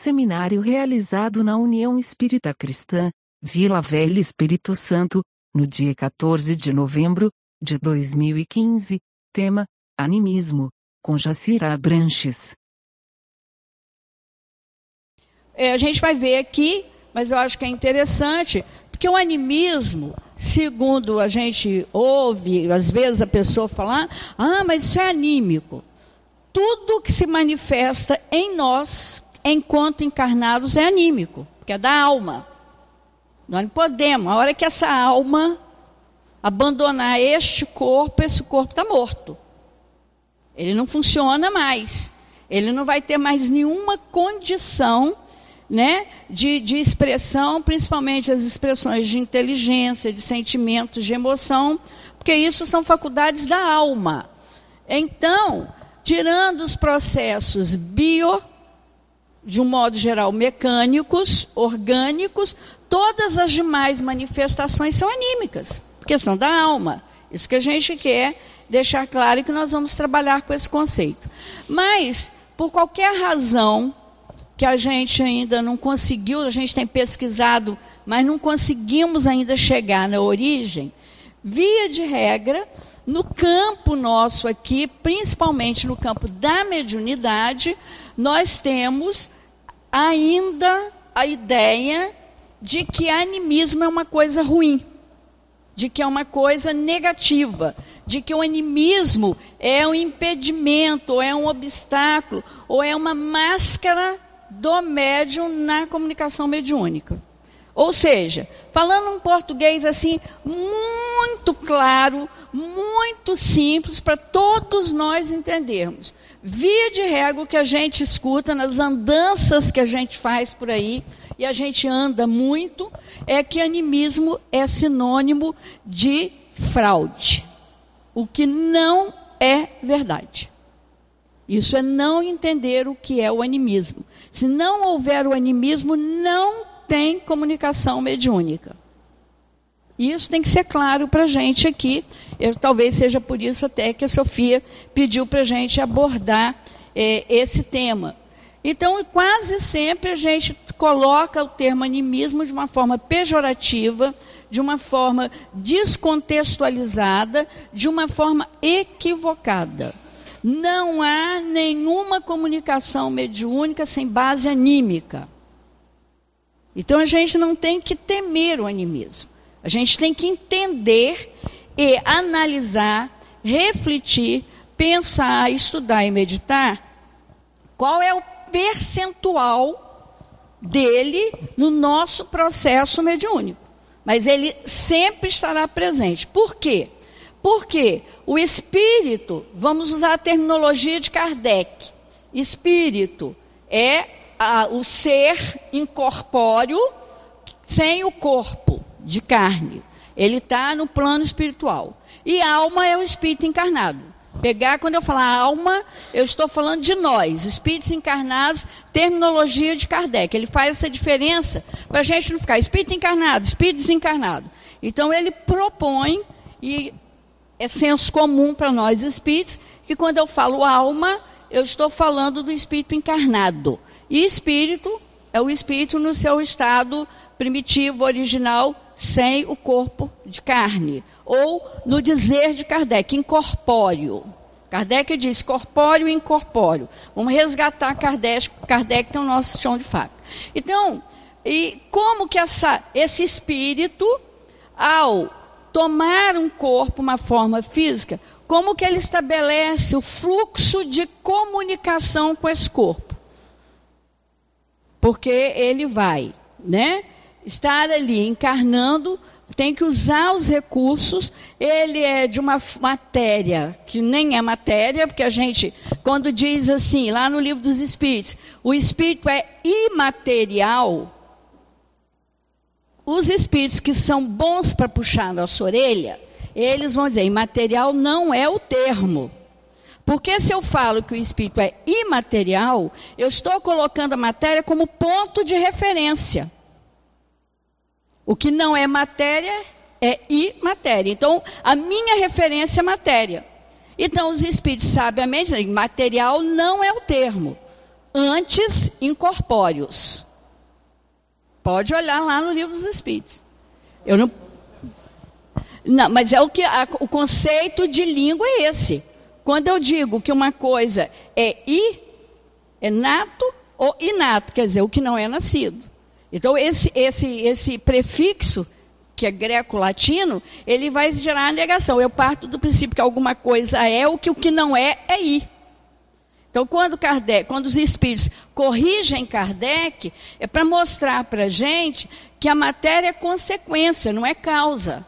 seminário realizado na União Espírita Cristã, Vila Velha, Espírito Santo, no dia 14 de novembro de 2015, tema: Animismo, com Jacira Abranches. A gente vai ver aqui, mas eu acho que é interessante, porque o animismo, segundo a gente ouve, às vezes a pessoa falar, mas isso é anímico. Tudo que se manifesta em nós, enquanto encarnados, é anímico, porque é da alma. Nós não podemos, a hora que essa alma abandonar este corpo, esse corpo está morto. Ele não funciona mais. Ele não vai ter mais nenhuma condição, né, de expressão, principalmente as expressões de inteligência, de sentimentos, de emoção, porque isso são faculdades da alma. Então, tirando os processos de um modo geral, mecânicos, orgânicos, todas as demais manifestações são anímicas, porque são da alma. Isso que a gente quer deixar claro, que nós vamos trabalhar com esse conceito. Mas, por qualquer razão que a gente ainda não conseguiu, a gente tem pesquisado, mas não conseguimos ainda chegar na origem, via de regra, no campo nosso aqui, principalmente no campo da mediunidade, nós temos ainda a ideia de que animismo é uma coisa ruim, de que é uma coisa negativa, de que o animismo é um impedimento, ou é um obstáculo, ou é uma máscara do médium na comunicação mediúnica. Ou seja, falando um português assim, muito claro, muito simples, para todos nós entendermos. Via de regra, o que a gente escuta nas andanças que a gente faz por aí, e a gente anda muito, é que animismo é sinônimo de fraude. O que não é verdade. Isso é não entender o que é o animismo. Se não houver o animismo, não tem comunicação mediúnica. Isso tem que ser claro para a gente aqui. Talvez seja por isso até que a Sofia pediu para a gente abordar esse tema. Então, quase sempre a gente coloca o termo animismo de uma forma pejorativa, de uma forma descontextualizada, de uma forma equivocada. Não há nenhuma comunicação mediúnica sem base anímica. Então, a gente não tem que temer o animismo. A gente tem que entender e analisar, refletir, pensar, estudar e meditar qual é o percentual dele no nosso processo mediúnico. Mas ele sempre estará presente. Por quê? Porque o espírito, vamos usar a terminologia de Kardec, espírito é o ser incorpóreo sem o corpo de carne. Ele está no plano espiritual. E alma é o espírito encarnado. Quando eu falar alma, eu estou falando de nós, espíritos encarnados, terminologia de Kardec. Ele faz essa diferença para a gente não ficar espírito encarnado, espírito desencarnado. Então ele propõe, e é senso comum para nós espíritos, que quando eu falo alma, eu estou falando do espírito encarnado. E espírito é o espírito no seu estado primitivo, original, sem o corpo de carne. Ou, no dizer de Kardec, incorpóreo. Kardec diz corpóreo e incorpóreo. Vamos resgatar Kardec, que é o nosso chão de fábrica. Então, e como que esse espírito, ao tomar um corpo, uma forma física, como que ele estabelece o fluxo de comunicação com esse corpo? Porque ele vai, né, estar ali encarnando, tem que usar os recursos, ele é de uma matéria que nem é matéria, porque a gente, quando diz assim, lá no Livro dos Espíritos, o espírito é imaterial, os espíritos que são bons para puxar a nossa orelha, eles vão dizer, imaterial não é o termo. Porque se eu falo que o espírito é imaterial, eu estou colocando a matéria como ponto de referência. O que não é matéria é imatéria. Então, a minha referência é matéria. Então, os espíritos, sabiamente, material não é o termo. antes incorpóreos. Pode olhar lá no Livro dos Espíritos. Não, mas o conceito de língua é esse. Quando eu digo que uma coisa é nato ou inato, quer dizer, o que não é nascido. Então, esse prefixo, que é greco-latino, ele vai gerar a negação. Eu parto do princípio que alguma coisa é, o que não é ir. Então, quando os espíritos corrigem Kardec, é para mostrar para a gente que a matéria é consequência, não é causa.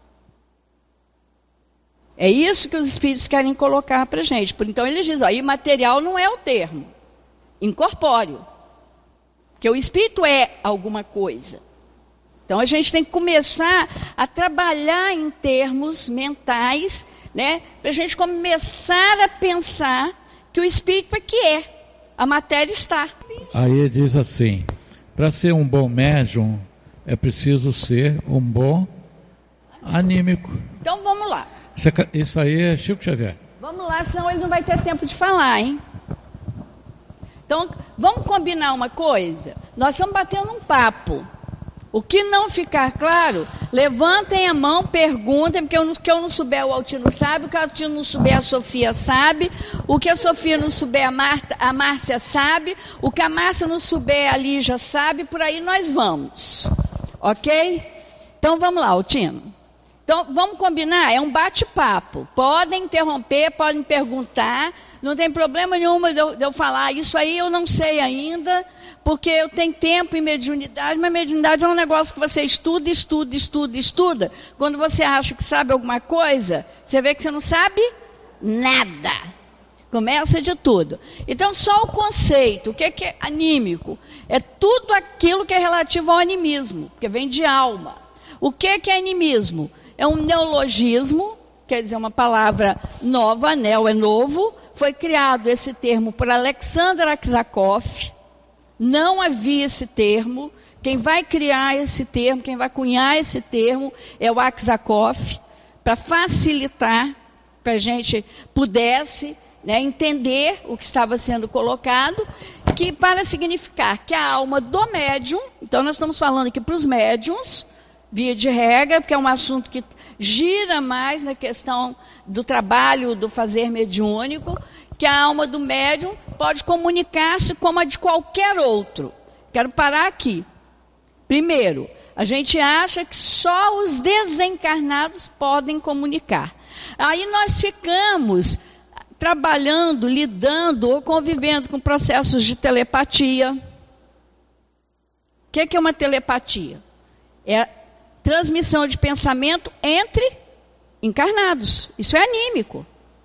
É isso que os espíritos querem colocar para a gente. Então, eles dizem, imaterial não é o termo, incorpóreo. Porque o espírito é alguma coisa. Então, a gente tem que começar a trabalhar em termos mentais, né? Para a gente começar a pensar que o espírito é que é, a matéria está. Aí diz assim, para ser um bom médium, é preciso ser um bom anímico. Então, vamos lá. Isso aí é Chico Xavier. Vamos lá, senão ele não vai ter tempo de falar, hein? Então, vamos combinar uma coisa? Nós estamos batendo um papo. O que não ficar claro, levantem a mão, perguntem, porque o que eu não souber o Altino sabe, o que o Altino não souber a Sofia sabe, o que a Sofia não souber a Márcia sabe, o que a Márcia não souber a Lígia sabe, por aí nós vamos. Ok? Então vamos lá, Altino. Então vamos combinar, é um bate-papo. Podem interromper, podem perguntar, não tem problema nenhum de eu falar, isso aí eu não sei ainda, porque eu tenho tempo em mediunidade, mas mediunidade é um negócio que você estuda. Quando você acha que sabe alguma coisa, você vê que você não sabe nada. Começa de tudo. Então, só o conceito, o que é anímico? É tudo aquilo que é relativo ao animismo, que vem de alma. O que é animismo? É um neologismo, quer dizer, uma palavra nova, neo é novo. Foi criado esse termo por Alexander Aksakov. Não havia esse termo. Quem vai criar esse termo, quem vai cunhar esse termo é o Aksakov, para facilitar, para a gente pudesse, né, entender o que estava sendo colocado, que para significar que a alma do médium, então nós estamos falando aqui para os médiums, via de regra, porque é um assunto que gira mais na questão do trabalho, do fazer mediúnico, que a alma do médium pode comunicar-se como a de qualquer outro. Quero parar aqui. Primeiro, a gente acha que só os desencarnados podem comunicar. Aí nós ficamos trabalhando, lidando ou convivendo com processos de telepatia. O que é uma telepatia? É a transmissão de pensamento entre encarnados. Isso é anímico.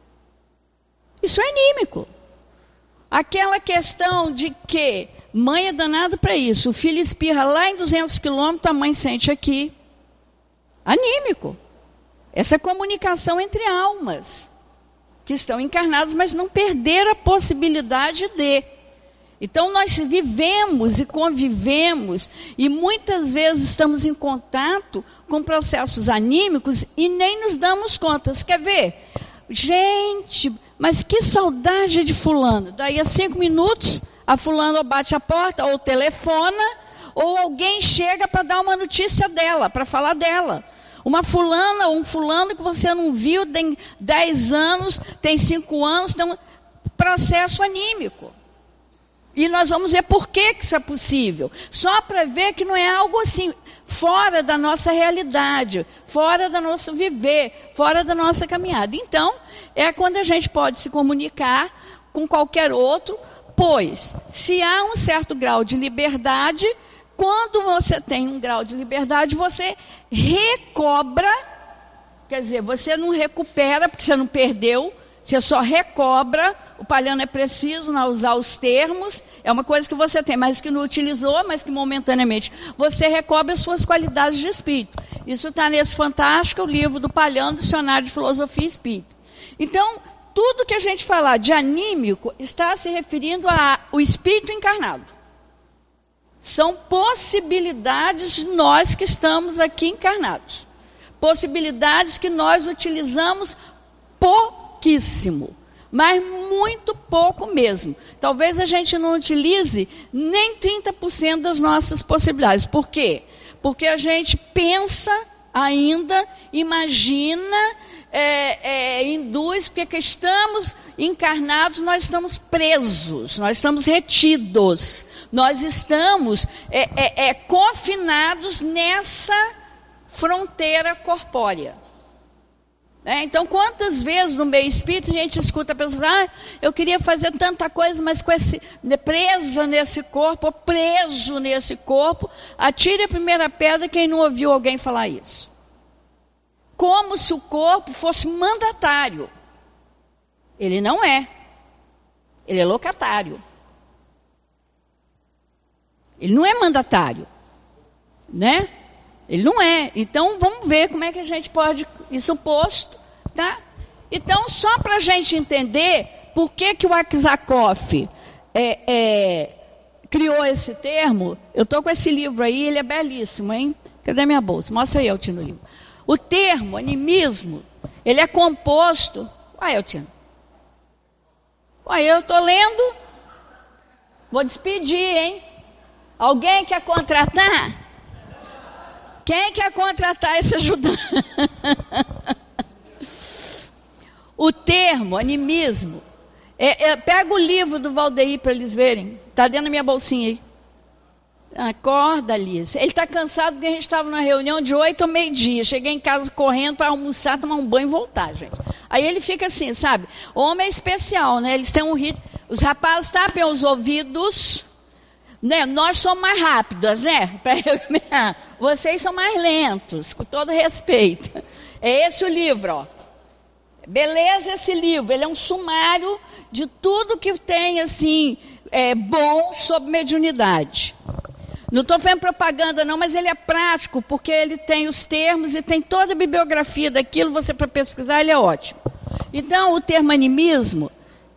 Isso é anímico. Aquela questão de que mãe é danado para isso, o filho espirra lá em 200 quilômetros, a mãe sente aqui. Anímico. Essa comunicação entre almas que estão encarnadas, mas não perderam a possibilidade de. Então nós vivemos e convivemos e muitas vezes estamos em contato com processos anímicos e nem nos damos conta. Você quer ver? Gente, mas que saudade de fulano. Daí a 5 minutos, a fulano bate a porta, ou telefona, ou alguém chega para dar uma notícia dela, para falar dela. Uma fulana ou um fulano que você não viu, tem 10 anos, tem 5 anos, tem um processo anímico. E nós vamos ver por que isso é possível. Só para ver que não é algo assim, fora da nossa realidade, fora do nosso viver, fora da nossa caminhada. Então, é quando a gente pode se comunicar com qualquer outro, pois, se há um certo grau de liberdade, quando você tem um grau de liberdade, você recobra, quer dizer, você não recupera, porque você não perdeu, você só recobra. O Palhano é preciso não usar os termos, é uma coisa que você tem, mas que não utilizou, mas que momentaneamente você recobra as suas qualidades de espírito. Isso está nesse fantástico livro do Palhano, Dicionário de Filosofia e Espírito. Então, tudo que a gente falar de anímico está se referindo ao espírito encarnado. São possibilidades de nós que estamos aqui encarnados. Possibilidades que nós utilizamos pouquíssimo. mas muito pouco mesmo. Talvez a gente não utilize nem 30% das nossas possibilidades. Por quê? Porque a gente pensa ainda, imagina, induz, porque que estamos encarnados, nós estamos presos, nós estamos retidos, nós estamos confinados nessa fronteira corpórea. Então, quantas vezes no meio espírita a gente escuta a pessoa, eu queria fazer tanta coisa, mas presa nesse corpo, preso nesse corpo, atire a primeira pedra quem não ouviu alguém falar isso. Como se o corpo fosse mandatário. Ele não é. Ele é locatário. Ele não é mandatário, né? Ele não é. Então, vamos ver como é que a gente pode... Isso posto, tá? Então, só para a gente entender por que o Aksakov criou esse termo, eu estou com esse livro aí, ele é belíssimo, hein? Cadê minha bolsa? Mostra aí, Altino, o livro. O termo animismo, ele é composto... Uai, Altino. Uai, eu estou lendo. Vou despedir, hein? Alguém quer contratar? Quem quer contratar esse ajudante? O termo animismo, pega o livro do Valdeir para eles verem. Está dentro da minha bolsinha aí. Acorda, Alice. Ele está cansado porque a gente estava numa reunião de 8 ao meio-dia. Cheguei em casa correndo para almoçar, tomar um banho e voltar, gente. Aí ele fica assim, sabe? O homem é especial, né? Eles têm um ritmo. Os rapazes tapem os ouvidos... Né? Nós somos mais rápidos, né? Vocês são mais lentos, com todo respeito. É esse o livro, ó. Beleza esse livro, ele é um sumário de tudo que tem, assim, bom sobre mediunidade. Não estou fazendo propaganda não, mas ele é prático, porque ele tem os termos e tem toda a bibliografia daquilo, você para pesquisar, ele é ótimo. Então, o termo animismo...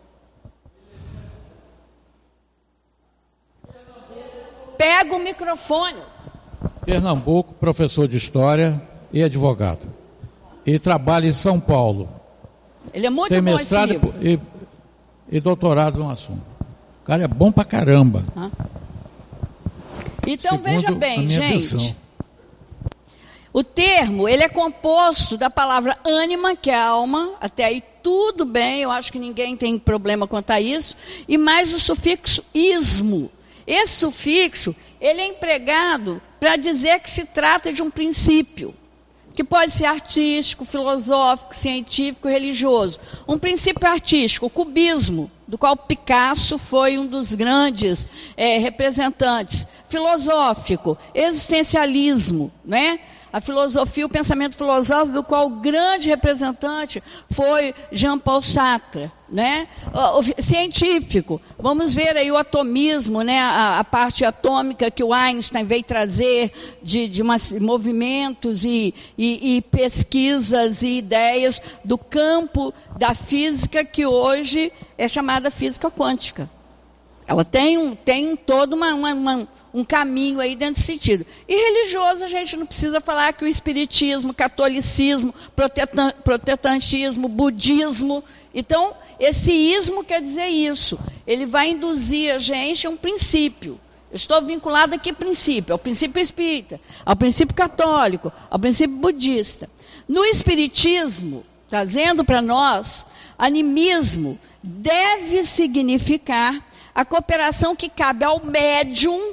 Pega o microfone. Pernambuco, professor de História e advogado. E trabalha em São Paulo. Ele é muito Tem bom mestrado esse livro. E doutorado no assunto. O cara é bom pra caramba. Então, Segundo veja bem, gente. Visão. O termo, ele é composto da palavra ânima, que é alma. Até aí tudo bem, eu acho que ninguém tem problema quanto a isso. E mais o sufixo ismo. Esse sufixo, ele é empregado para dizer que se trata de um princípio, que pode ser artístico, filosófico, científico, religioso. Um princípio artístico, o cubismo, do qual Picasso foi um dos grandes representantes. Filosófico, existencialismo, né? A filosofia, o pensamento filosófico, do qual o grande representante foi Jean-Paul Sartre, né? O científico, vamos ver aí o atomismo, né? A parte atômica que o Einstein veio trazer de movimentos e pesquisas e ideias do campo da física que hoje é chamada física quântica. Ela tem todo um caminho aí dentro desse sentido. E religioso, a gente não precisa falar que o espiritismo, catolicismo, protestantismo, budismo. Então, esse ismo quer dizer isso. Ele vai induzir a gente a um princípio. Eu estou vinculado aqui a princípio, ao princípio espírita, ao princípio católico, ao princípio budista. No espiritismo, trazendo para nós, animismo deve significar a cooperação que cabe ao médium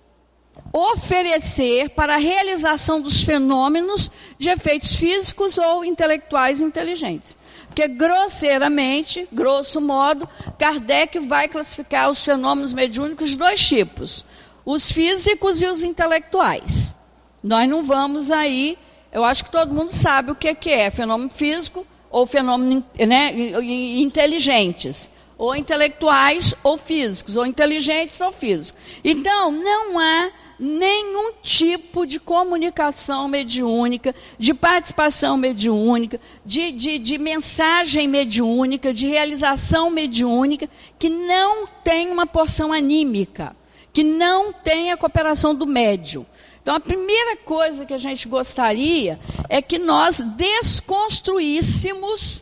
oferecer para a realização dos fenômenos de efeitos físicos ou intelectuais inteligentes. Porque, grosseiramente, grosso modo, Kardec vai classificar os fenômenos mediúnicos de dois tipos: os físicos e os intelectuais. Nós não vamos aí, eu acho que todo mundo sabe o que é fenômeno físico ou fenômeno, né, inteligentes. Ou intelectuais ou físicos, ou inteligentes ou físicos. Então, não há nenhum tipo de comunicação mediúnica, de participação mediúnica, de mensagem mediúnica, de realização mediúnica, que não tem uma porção anímica, que não tem a cooperação do médium. Então, a primeira coisa que a gente gostaria é que nós desconstruíssemos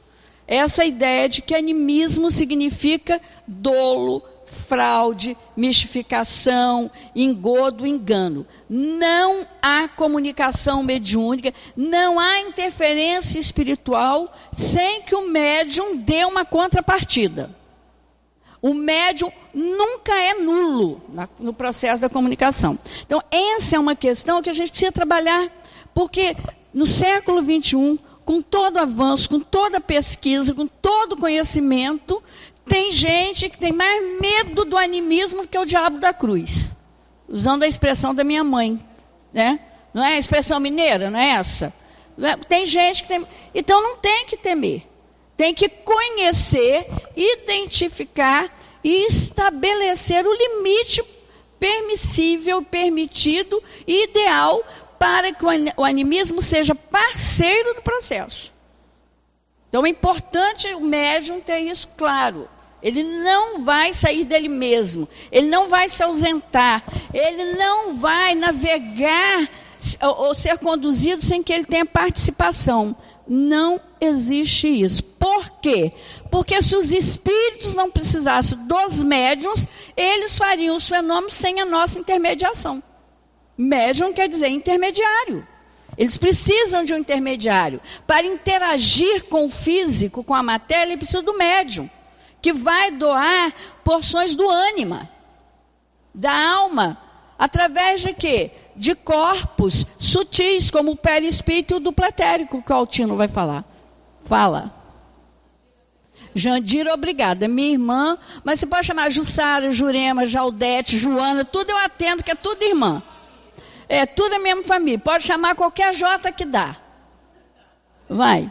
essa ideia de que animismo significa dolo, fraude, mistificação, engodo, engano. Não há comunicação mediúnica, não há interferência espiritual sem que o médium dê uma contrapartida. O médium nunca é nulo no processo da comunicação. Então, essa é uma questão que a gente precisa trabalhar, porque no século XXI, com todo avanço, com toda pesquisa, com todo conhecimento, tem gente que tem mais medo do animismo que o diabo da cruz. Usando a expressão da minha mãe, né? Não é a expressão mineira, não é essa? Tem gente que tem... Então não tem que temer. Tem que conhecer, identificar e estabelecer o limite permissível, permitido e ideal para que o animismo seja parceiro do processo. Então é importante o médium ter isso claro. Ele não vai sair dele mesmo, ele não vai se ausentar, ele não vai navegar ou ser conduzido sem que ele tenha participação. Não existe isso. Por quê? Porque se os espíritos não precisassem dos médiuns, eles fariam os fenômenos sem a nossa intermediação. Médium quer dizer intermediário. Eles precisam de um intermediário. Para interagir com o físico, com a matéria, ele precisa do médium, que vai doar porções do ânima, da alma, através de quê? De corpos sutis, como o perispírito e o duplo etérico, que o Altino vai falar. Fala. Jandira, obrigada. Minha irmã, mas você pode chamar Jussara, Jurema, Jaldete, Joana, tudo eu atendo, que é tudo irmã. É tudo a mesma família. Pode chamar qualquer J que dá. Vai.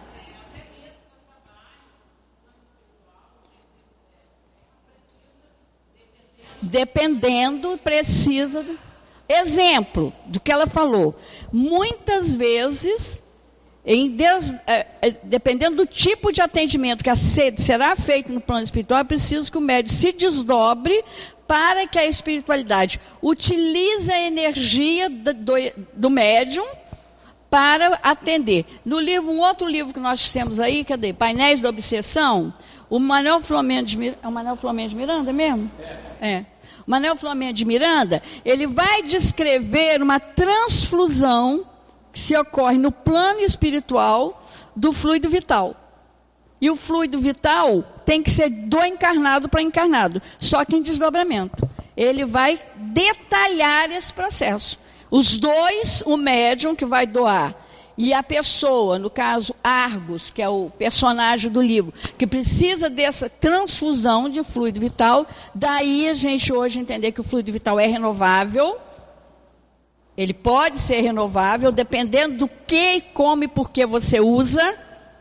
Dependendo, precisa... Exemplo do que ela falou. Muitas vezes, dependendo do tipo de atendimento que será feito no plano espiritual, é preciso que o médium se desdobre para que a espiritualidade utilize a energia do médium para atender. No livro, um outro livro que nós temos aí, cadê? Painéis da Obsessão, o Manuel Flamengo de Miranda, é o Manuel Flamengo de Miranda mesmo? É. O Manuel Flamengo de Miranda, ele vai descrever uma transfusão que se ocorre no plano espiritual do fluido vital. E o fluido vital tem que ser do encarnado para encarnado, só que em desdobramento. Ele vai detalhar esse processo. Os dois, o médium que vai doar e a pessoa, no caso Argos, que é o personagem do livro, que precisa dessa transfusão de fluido vital, daí a gente hoje entender que o fluido vital é renovável, ele pode ser renovável, dependendo do que, como e por que você usa.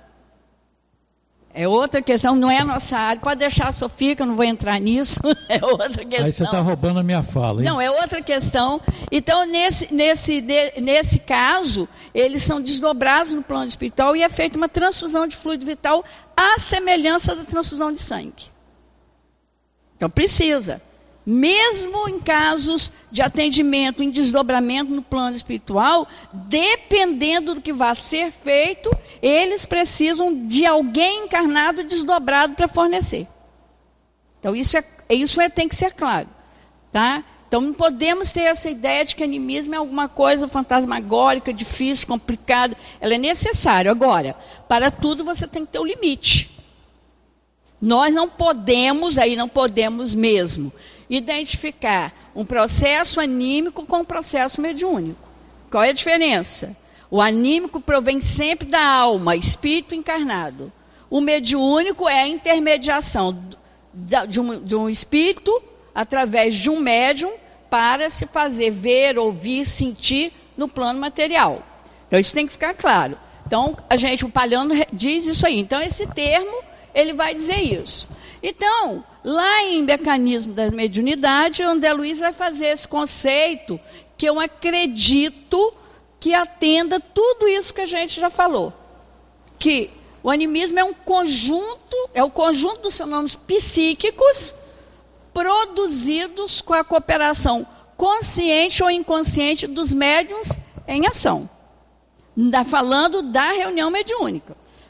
É outra questão, não é a nossa área. Pode deixar a Sofia, que eu não vou entrar nisso. É outra questão. Aí você está roubando a minha fala, hein? Não, é outra questão. Então, nesse caso, eles são desdobrados no plano espiritual e é feita uma transfusão de fluido vital à semelhança da transfusão de sangue. Então, precisa. Mesmo em casos de atendimento, em desdobramento no plano espiritual, dependendo do que vai ser feito, eles precisam de alguém encarnado desdobrado para fornecer. Então, isso tem que ser claro. Tá? Então, não podemos ter essa ideia de que animismo é alguma coisa fantasmagórica, difícil, complicada. Ela é necessária. Agora, para tudo você tem que ter o limite. Nós não podemos mesmo, identificar um processo anímico com um processo mediúnico. Qual é a diferença? O anímico provém sempre da alma, espírito encarnado. O mediúnico é a intermediação de um espírito através de um médium para se fazer ver, ouvir, sentir no plano material. Então isso tem que ficar claro. Então o Palhano diz isso aí. Então esse termo, ele vai dizer isso. Então, lá em Mecanismo da Mediunidade, o André Luiz vai fazer esse conceito que eu acredito que atenda tudo isso que a gente já falou. Que o animismo é o conjunto dos fenômenos psíquicos produzidos com a cooperação consciente ou inconsciente dos médiuns em ação. Falando da reunião mediúnica.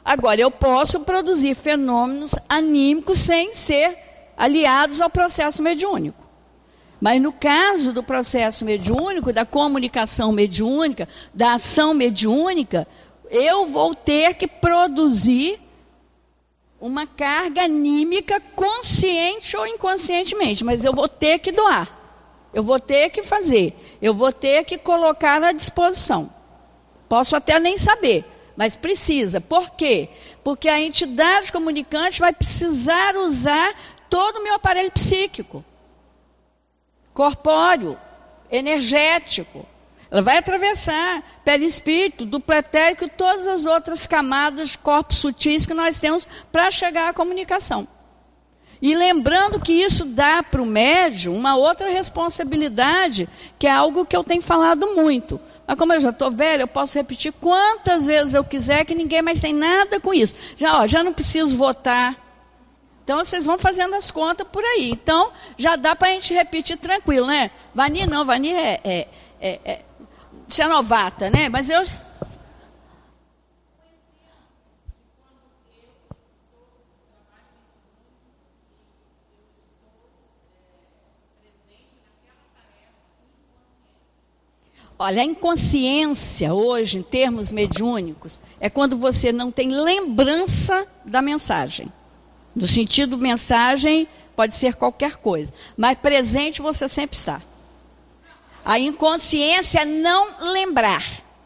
Agora, eu posso produzir fenômenos anímicos sem ser aliados ao processo mediúnico. Mas no caso do processo mediúnico, da comunicação mediúnica, da ação mediúnica, eu vou ter que produzir uma carga anímica consciente ou inconscientemente, mas eu vou ter que doar, eu vou ter que fazer, eu vou ter que colocar à disposição. Posso até nem saber, mas precisa. Por quê? Porque a entidade comunicante vai precisar usar todo o meu aparelho psíquico, corpóreo, energético. Ela vai atravessar perispírito, duplo etérico e todas as outras camadas de corpos sutis que nós temos para chegar à comunicação. E lembrando que isso dá para o médium uma outra responsabilidade, que é algo que eu tenho falado muito. Mas como eu já estou velha, eu posso repetir quantas vezes eu quiser, que ninguém mais tem nada com isso. Já não preciso votar. Então, vocês vão fazendo as contas por aí. Então, já dá para a gente repetir tranquilo, né? Vani não, Vani você é novata, né? Mas eu... Olha, a inconsciência hoje, em termos mediúnicos, é quando você não tem lembrança da mensagem. No sentido mensagem, pode ser qualquer coisa. Mas presente você sempre está. A inconsciência é não lembrar.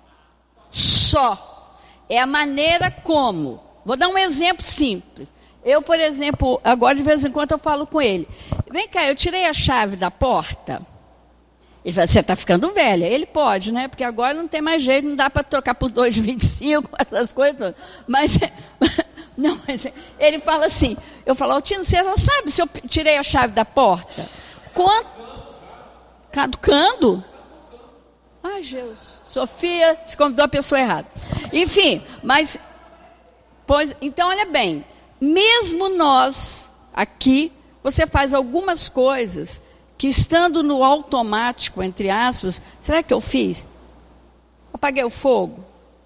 Só. É a maneira como. Vou dar um exemplo simples. Eu, por exemplo, agora de vez em quando eu falo com ele. Vem cá, eu tirei a chave da porta. Ele fala, você está ficando velha. Ele pode, né? Porque agora não tem mais jeito, não dá para trocar por 2,25, essas coisas todas. Mas, não, mas ele fala assim, eu falo, Tino, você não sabe se eu tirei a chave da porta? Quanto? Caducando? Ai, Jesus. Sofia se convidou a pessoa errada. Enfim, mas, pois, então olha bem, mesmo nós aqui, você faz algumas coisas que estando no automático, entre aspas, será que eu fiz? Apaguei o fogo.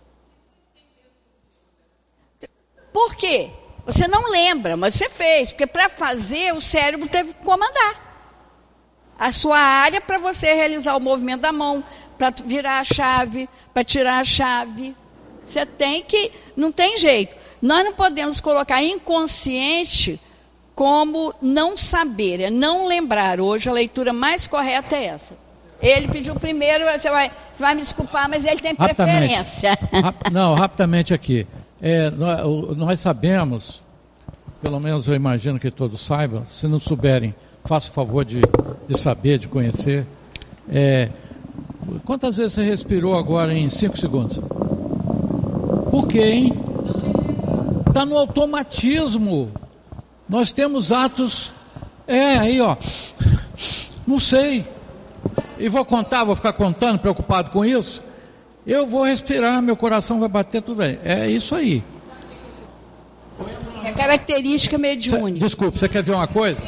Por quê? Você não lembra, mas você fez, porque para fazer o cérebro teve que comandar a sua área para você realizar o movimento da mão, para virar a chave, para tirar a chave. Você tem que, não tem jeito. Nós não podemos colocar inconsciente como não saber, é não lembrar. Hoje a leitura mais correta é essa. Ele pediu primeiro, você vai me desculpar, mas ele tem preferência. Rapidamente aqui. Nós sabemos, pelo menos eu imagino que todos saibam, se não souberem, faça o favor de saber, de conhecer. Quantas vezes você respirou agora em 5 segundos? Por quê, hein? Está no automatismo. Nós temos atos... aí, ó. Não sei. E vou ficar contando, preocupado com isso. Eu vou respirar, meu coração vai bater, tudo bem. É isso aí. É característica mediúnica. Desculpe, você quer ver uma coisa?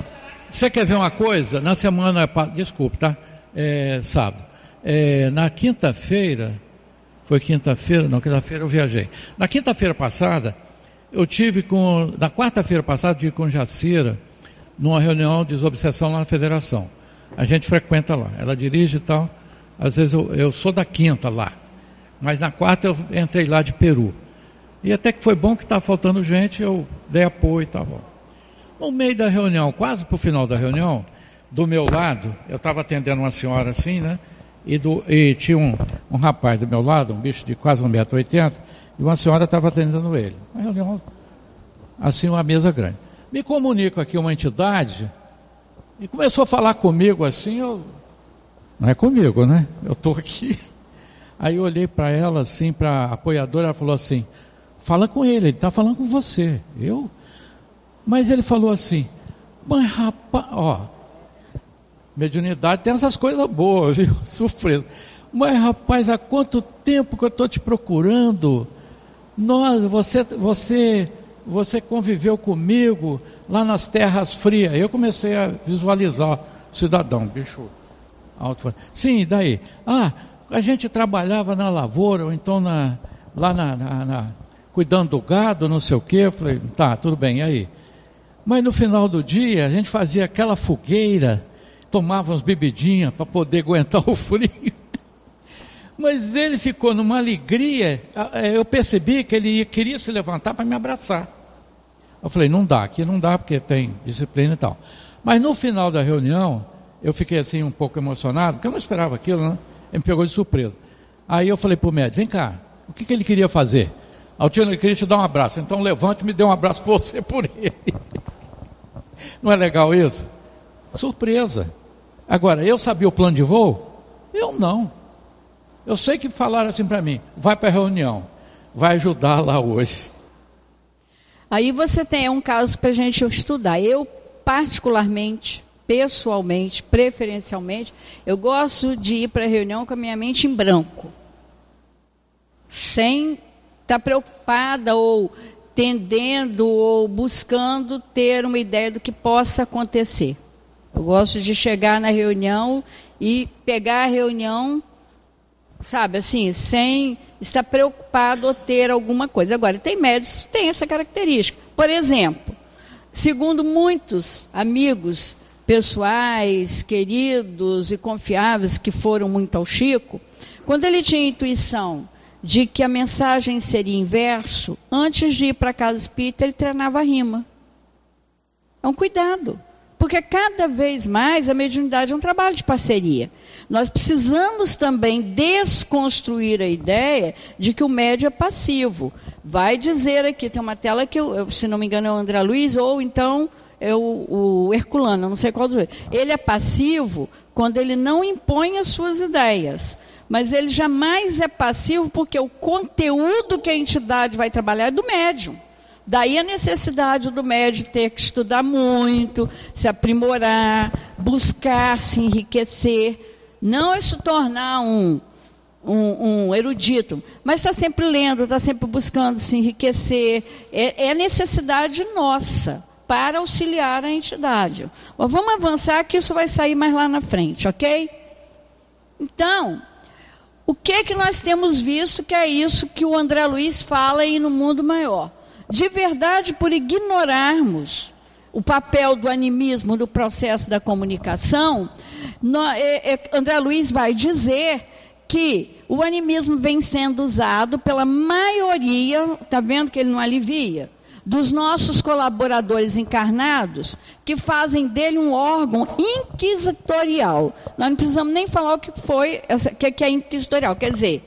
Na semana... Desculpe, tá? Sábado. Na quinta-feira... Foi quinta-feira? Não, quinta-feira eu viajei. Na quinta-feira passada, na quarta-feira passada, eu tive com Jacira, numa reunião de desobsessão lá na Federação. A gente frequenta lá. Ela dirige e tal. Às vezes eu sou da quinta lá. Mas na quarta eu entrei lá de Peru. E até que foi bom que estava faltando gente, eu dei apoio e tal. No meio da reunião, quase para o final da reunião, do meu lado, eu estava atendendo uma senhora assim, né? E tinha um rapaz do meu lado, um bicho de quase 1,80 m, e uma senhora estava atendendo ele. Uma reunião, assim, uma mesa grande. Me comunico aqui uma entidade, e começou a falar comigo assim, não é comigo, né? Eu estou aqui. Aí eu olhei para ela, assim, para a apoiadora, ela falou assim, fala com ele está falando com você. Mas ele falou assim, mas rapaz, mediunidade tem essas coisas boas, viu? Surpresa. Mas rapaz, há quanto tempo que eu estou te procurando? Você conviveu comigo lá nas terras frias. Eu comecei a visualizar o cidadão, bicho alto. Sim, daí? A gente trabalhava na lavoura, ou então lá cuidando do gado, não sei o quê. Eu falei, tá, tudo bem, e aí? Mas no final do dia, a gente fazia aquela fogueira, tomava umas bebidinhas para poder aguentar o frio. Mas ele ficou numa alegria, eu percebi que ele queria se levantar para me abraçar. Eu falei, não dá, aqui não dá porque tem disciplina e tal. Mas no final da reunião, eu fiquei assim um pouco emocionado, porque eu não esperava aquilo, né? Ele me pegou de surpresa. Aí eu falei para o médico, vem cá, o que ele queria fazer? Altino, ele queria te dar um abraço, então levante e me dê um abraço você por ele. Não é legal isso? Surpresa. Agora, eu sabia o plano de voo? Eu não. Eu sei que falaram assim para mim, vai para a reunião, vai ajudar lá hoje. Aí você tem um caso para a gente estudar. Eu, particularmente, pessoalmente, preferencialmente, eu gosto de ir para a reunião com a minha mente em branco. Sem estar preocupada ou tendendo ou buscando ter uma ideia do que possa acontecer. Eu gosto de chegar na reunião e pegar a reunião, sabe, assim, sem estar preocupado ou ter alguma coisa. Agora, tem médicos que têm essa característica. Por exemplo, segundo muitos amigos pessoais, queridos e confiáveis que foram muito ao Chico, quando ele tinha intuição de que a mensagem seria em verso, antes de ir para a casa espírita, ele treinava a rima. É um cuidado. Porque cada vez mais a mediunidade é um trabalho de parceria. Nós precisamos também desconstruir a ideia de que o médium é passivo. Vai dizer aqui, tem uma tela que, se não me engano, é o André Luiz, ou então é o Herculano, não sei qual dos dois. Ele é passivo quando ele não impõe as suas ideias. Mas ele jamais é passivo porque o conteúdo que a entidade vai trabalhar é do médium. Daí a necessidade do médium ter que estudar muito, se aprimorar, buscar se enriquecer. Não é se tornar um erudito, mas está sempre lendo, está sempre buscando se enriquecer. É necessidade nossa para auxiliar a entidade. Mas vamos avançar que isso vai sair mais lá na frente, ok? Então, o que nós temos visto que é isso que o André Luiz fala aí no mundo maior? De verdade, por ignorarmos o papel do animismo no processo da comunicação, André Luiz vai dizer que o animismo vem sendo usado pela maioria, está vendo que ele não alivia, dos nossos colaboradores encarnados, que fazem dele um órgão inquisitorial. Nós não precisamos nem falar o que foi, que é inquisitorial, quer dizer,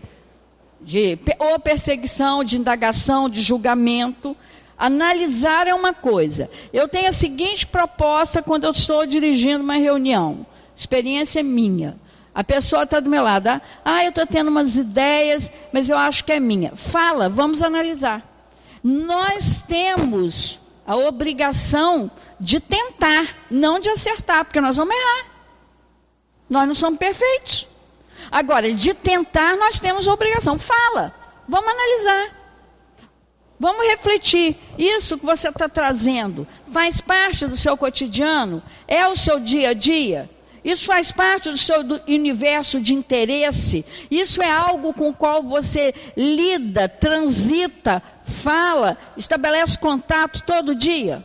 ou perseguição, de indagação, de julgamento. Analisar é uma coisa. Eu tenho a seguinte proposta quando eu estou dirigindo uma reunião. Experiência minha. A pessoa está do meu lado. Eu estou tendo umas ideias, mas eu acho que é minha. Fala, vamos analisar. Nós temos a obrigação de tentar, não de acertar, porque nós vamos errar. Nós não somos perfeitos. Agora, de tentar, nós temos a obrigação. Fala, vamos analisar. Vamos refletir. Isso que você está trazendo faz parte do seu cotidiano? É o seu dia a dia? Isso faz parte do seu universo de interesse? Isso é algo com o qual você lida, transita, fala, estabelece contato todo dia?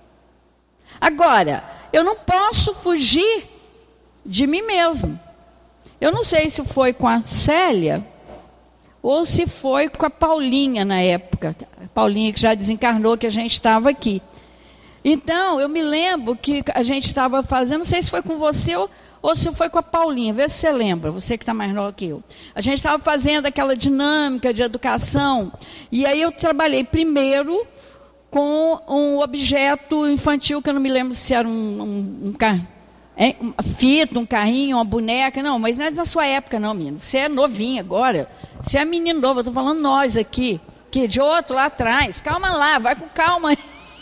Agora, eu não posso fugir de mim mesmo. Eu não sei se foi com a Célia ou se foi com a Paulinha na época. A Paulinha que já desencarnou, que a gente estava aqui. Então, eu me lembro que a gente estava fazendo, não sei se foi com você ou se foi com a Paulinha, vê se você lembra, você que está mais nova que eu. A gente estava fazendo aquela dinâmica de educação, e aí eu trabalhei primeiro com um objeto infantil, que eu não me lembro se era uma fita, um carrinho, uma boneca, não, mas não é da sua época não, menino. Você é novinha agora, você é menino novo, eu estou falando nós aqui, que de outro lá atrás. Calma lá, vai com calma.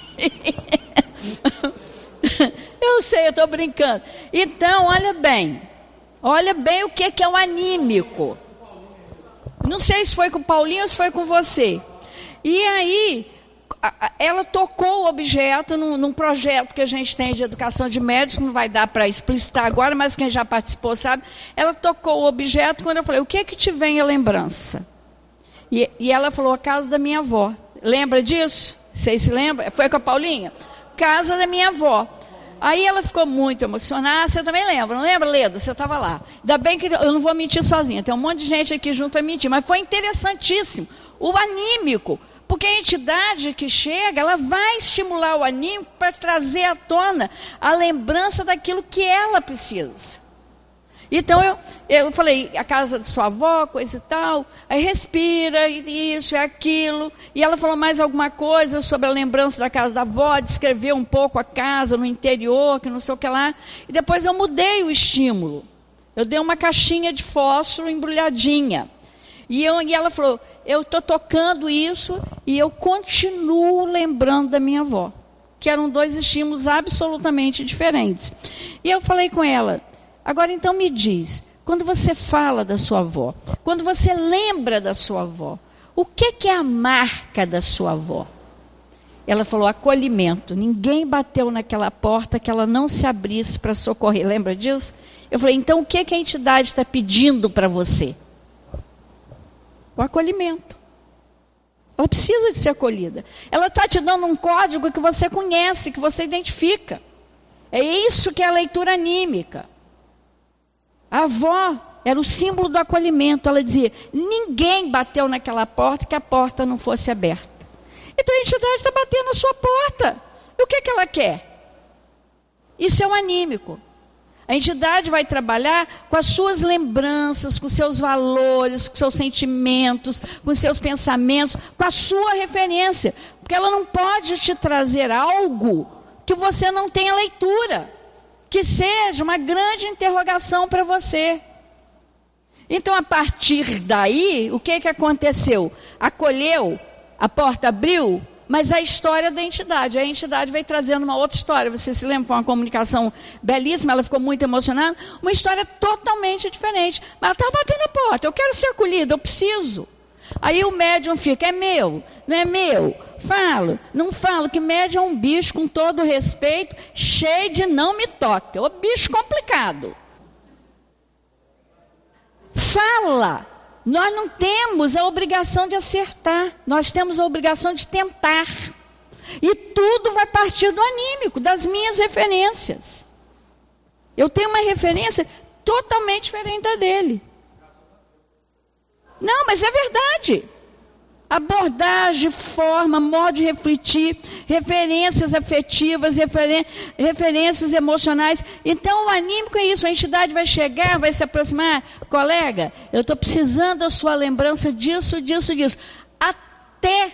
Eu sei, eu estou brincando. Então, olha bem o que é o anímico. Não sei se foi com o Paulinho ou se foi com você. E aí, ela tocou o objeto num projeto que a gente tem de educação de médicos, não vai dar para explicitar agora, mas quem já participou sabe. Ela tocou o objeto, quando eu falei, o que te vem a lembrança? E ela falou, a casa da minha avó. Lembra disso? Vocês se lembram? Foi com a Paulinha? Casa da minha avó. Aí ela ficou muito emocionada. Você também lembra? Não lembra, Leda? Você estava lá. Ainda bem que eu não vou mentir sozinha. Tem um monte de gente aqui junto para mentir. Mas foi interessantíssimo. O anímico. Porque a entidade que chega, ela vai estimular o anímico para trazer à tona a lembrança daquilo que ela precisa. Então eu falei, a casa de sua avó, coisa e tal, aí respira, isso e aquilo. E ela falou mais alguma coisa sobre a lembrança da casa da avó, descreveu um pouco a casa no interior, que não sei o que lá. E depois eu mudei o estímulo. Eu dei uma caixinha de fósforo embrulhadinha. E ela falou, eu estou tocando isso e eu continuo lembrando da minha avó. Que eram 2 estímulos absolutamente diferentes. E eu falei com ela, agora então me diz, quando você fala da sua avó, quando você lembra da sua avó, o que é a marca da sua avó? Ela falou, acolhimento. Ninguém bateu naquela porta que ela não se abrisse para socorrer. Lembra disso? Eu falei, então o que a entidade está pedindo para você? O acolhimento. Ela precisa de ser acolhida. Ela está te dando um código que você conhece, que você identifica. É isso que é a leitura anímica. A avó era o símbolo do acolhimento. Ela dizia, ninguém bateu naquela porta que a porta não fosse aberta. Então a entidade está batendo na sua porta. E o que ela quer? Isso é o anímico. A entidade vai trabalhar com as suas lembranças, com seus valores, com seus sentimentos, com seus pensamentos, com a sua referência. Porque ela não pode te trazer algo que você não tenha leitura, que seja uma grande interrogação para você. Então, a partir daí, o que aconteceu? Acolheu, a porta abriu, mas a história da entidade. A entidade veio trazendo uma outra história. Você se lembra? Foi uma comunicação belíssima, ela ficou muito emocionada. Uma história totalmente diferente. Mas ela estava batendo a porta. Eu quero ser acolhida, eu preciso. Aí o médium fica, é meu, não é meu? Falo, não falo, que médium é um bicho, com todo respeito, cheio de não me toque. É um bicho complicado. Fala. Nós não temos a obrigação de acertar, nós temos a obrigação de tentar. E tudo vai partir do anímico, das minhas referências. Eu tenho uma referência totalmente diferente da dele. Não, mas é verdade. Abordagem, forma, modo de refletir, referências afetivas, referências emocionais. Então, o anímico é isso. A entidade vai chegar, vai se aproximar. Colega, eu estou precisando da sua lembrança disso, disso, disso. Até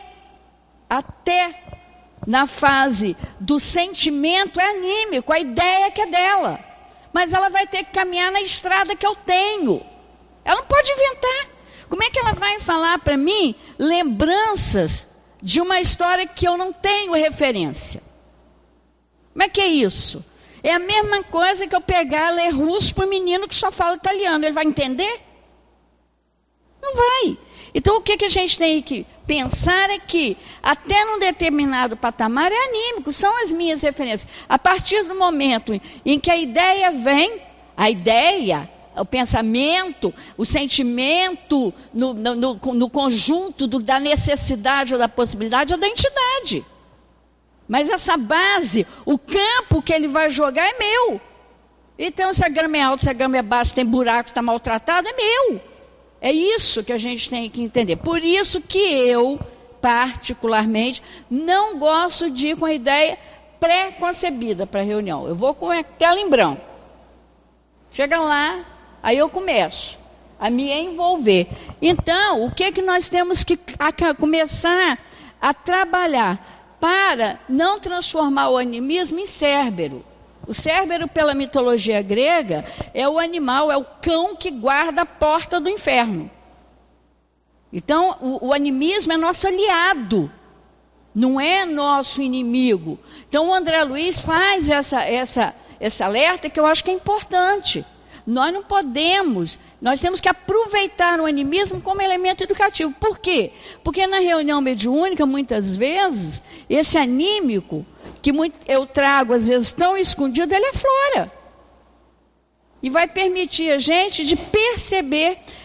na fase do sentimento é anímico. A ideia que é dela. Mas ela vai ter que caminhar na estrada que eu tenho. Ela não pode inventar. Como é que ela vai falar para mim lembranças de uma história que eu não tenho referência? Como é que é isso? É a mesma coisa que eu pegar ler russo para um menino que só fala italiano. Ele vai entender? Não vai. Então o que a gente tem que pensar é que até num determinado patamar é anímico, são as minhas referências. A partir do momento em que a ideia vem, o pensamento, o sentimento, no conjunto da necessidade ou da possibilidade é da entidade. Mas essa base, o campo que ele vai jogar é meu. Então, se a grama é alta, se a grama é baixa, se tem buraco, se está maltratado, é meu. É isso que a gente tem que entender. Por isso que eu, particularmente, não gosto de ir com a ideia pré-concebida para a reunião. Eu vou com a tela em branco. Chega lá, aí eu começo a me envolver. Então, o que nós temos que começar a trabalhar para não transformar o animismo em Cérbero? O Cérbero, pela mitologia grega, é o animal, é o cão que guarda a porta do inferno. Então, o animismo é nosso aliado, não é nosso inimigo. Então, o André Luiz faz esse alerta que eu acho que é importante. Nós não podemos, nós temos que aproveitar o animismo como elemento educativo. Por quê? Porque na reunião mediúnica, muitas vezes, esse anímico, que eu trago às vezes tão escondido, ele aflora. E vai permitir a gente de perceber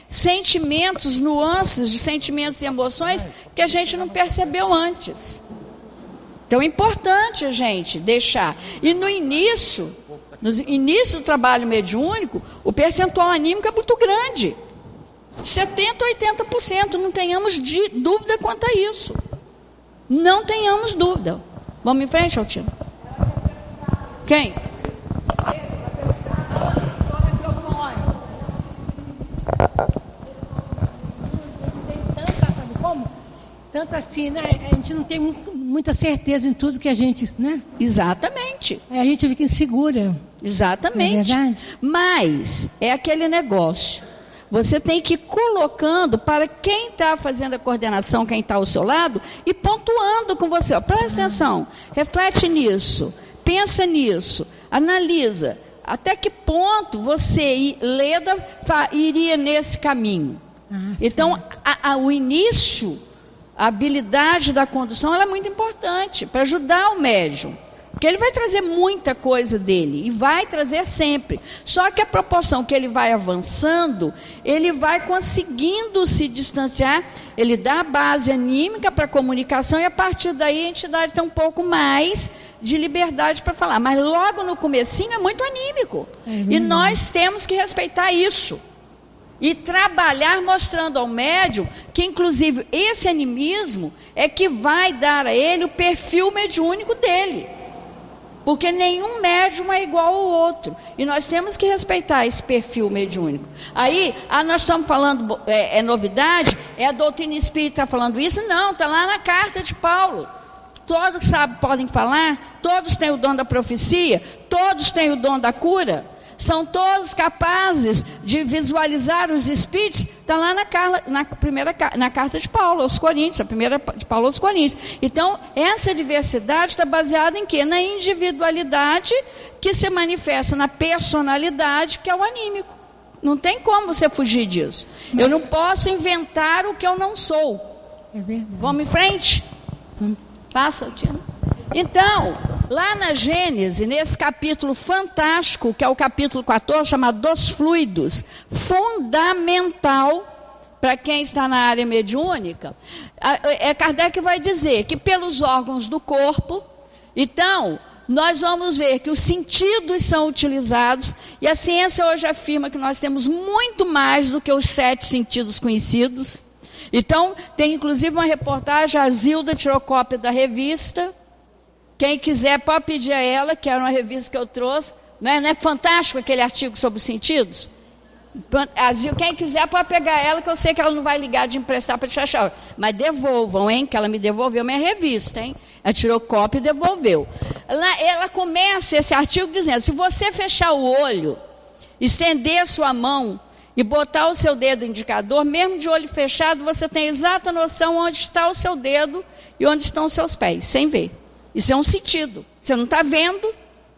sentimentos, nuances de sentimentos e emoções que a gente não percebeu antes. Então é importante a gente deixar. E no início do trabalho mediúnico, o percentual anímico é muito grande. 70%, 80%, não tenhamos dúvida quanto a isso. Não tenhamos dúvida. Vamos em frente, Altino? Quem? Tanto assim, né? A gente não tem muita certeza em tudo que a gente, né? Exatamente. A gente fica insegura. Exatamente. É verdade? Mas é aquele negócio. Você tem que ir colocando para quem está fazendo a coordenação, quem está ao seu lado, e pontuando com você. Ó, presta atenção, reflete nisso, pensa nisso, analisa. Até que ponto você, Leda, iria nesse caminho? Então, o início, a habilidade da condução, ela é muito importante para ajudar o médium. Porque ele vai trazer muita coisa dele, e vai trazer sempre. Só que a proporção que ele vai avançando, ele vai conseguindo se distanciar, ele dá a base anímica para a comunicação, e a partir daí a entidade tem um pouco mais de liberdade para falar. Mas logo no comecinho é muito anímico. E nós temos que respeitar isso. E trabalhar mostrando ao médium que, inclusive, esse animismo é que vai dar a ele o perfil mediúnico dele. Porque nenhum médium é igual ao outro. E nós temos que respeitar esse perfil mediúnico. Aí, nós estamos falando, é novidade? É a doutrina espírita falando isso? Não, está lá na carta de Paulo. Todos podem falar, todos têm o dom da profecia, todos têm o dom da cura. São todos capazes de visualizar os espíritos. Está lá na carta de Paulo aos Coríntios, a primeira de Paulo aos Coríntios. Então, essa diversidade está baseada em quê? Na individualidade que se manifesta na personalidade, que é o anímico. Não tem como você fugir disso. Eu não posso inventar o que eu não sou. É verdade. Vamos em frente? Passa, Tina. Então, lá na Gênesis, nesse capítulo fantástico, que é o capítulo 14, chamado dos fluidos, fundamental para quem está na área mediúnica, Kardec vai dizer que pelos órgãos do corpo, então, nós vamos ver que os sentidos são utilizados, e a ciência hoje afirma que nós temos muito mais do que os 7 sentidos conhecidos. Então, tem inclusive uma reportagem, a Zilda tirou cópia da revista. Quem quiser pode pedir a ela, que era uma revista que eu trouxe. Não é fantástico aquele artigo sobre os sentidos? Quem quiser pode pegar ela, que eu sei que ela não vai ligar de emprestar para te achar. Mas devolvam, hein? Que ela me devolveu minha revista, hein? Ela tirou cópia e devolveu. Ela começa esse artigo dizendo: se você fechar o olho, estender a sua mão e botar o seu dedo indicador, mesmo de olho fechado, você tem exata noção onde está o seu dedo e onde estão os seus pés, sem ver. Isso é um sentido. Você não está vendo.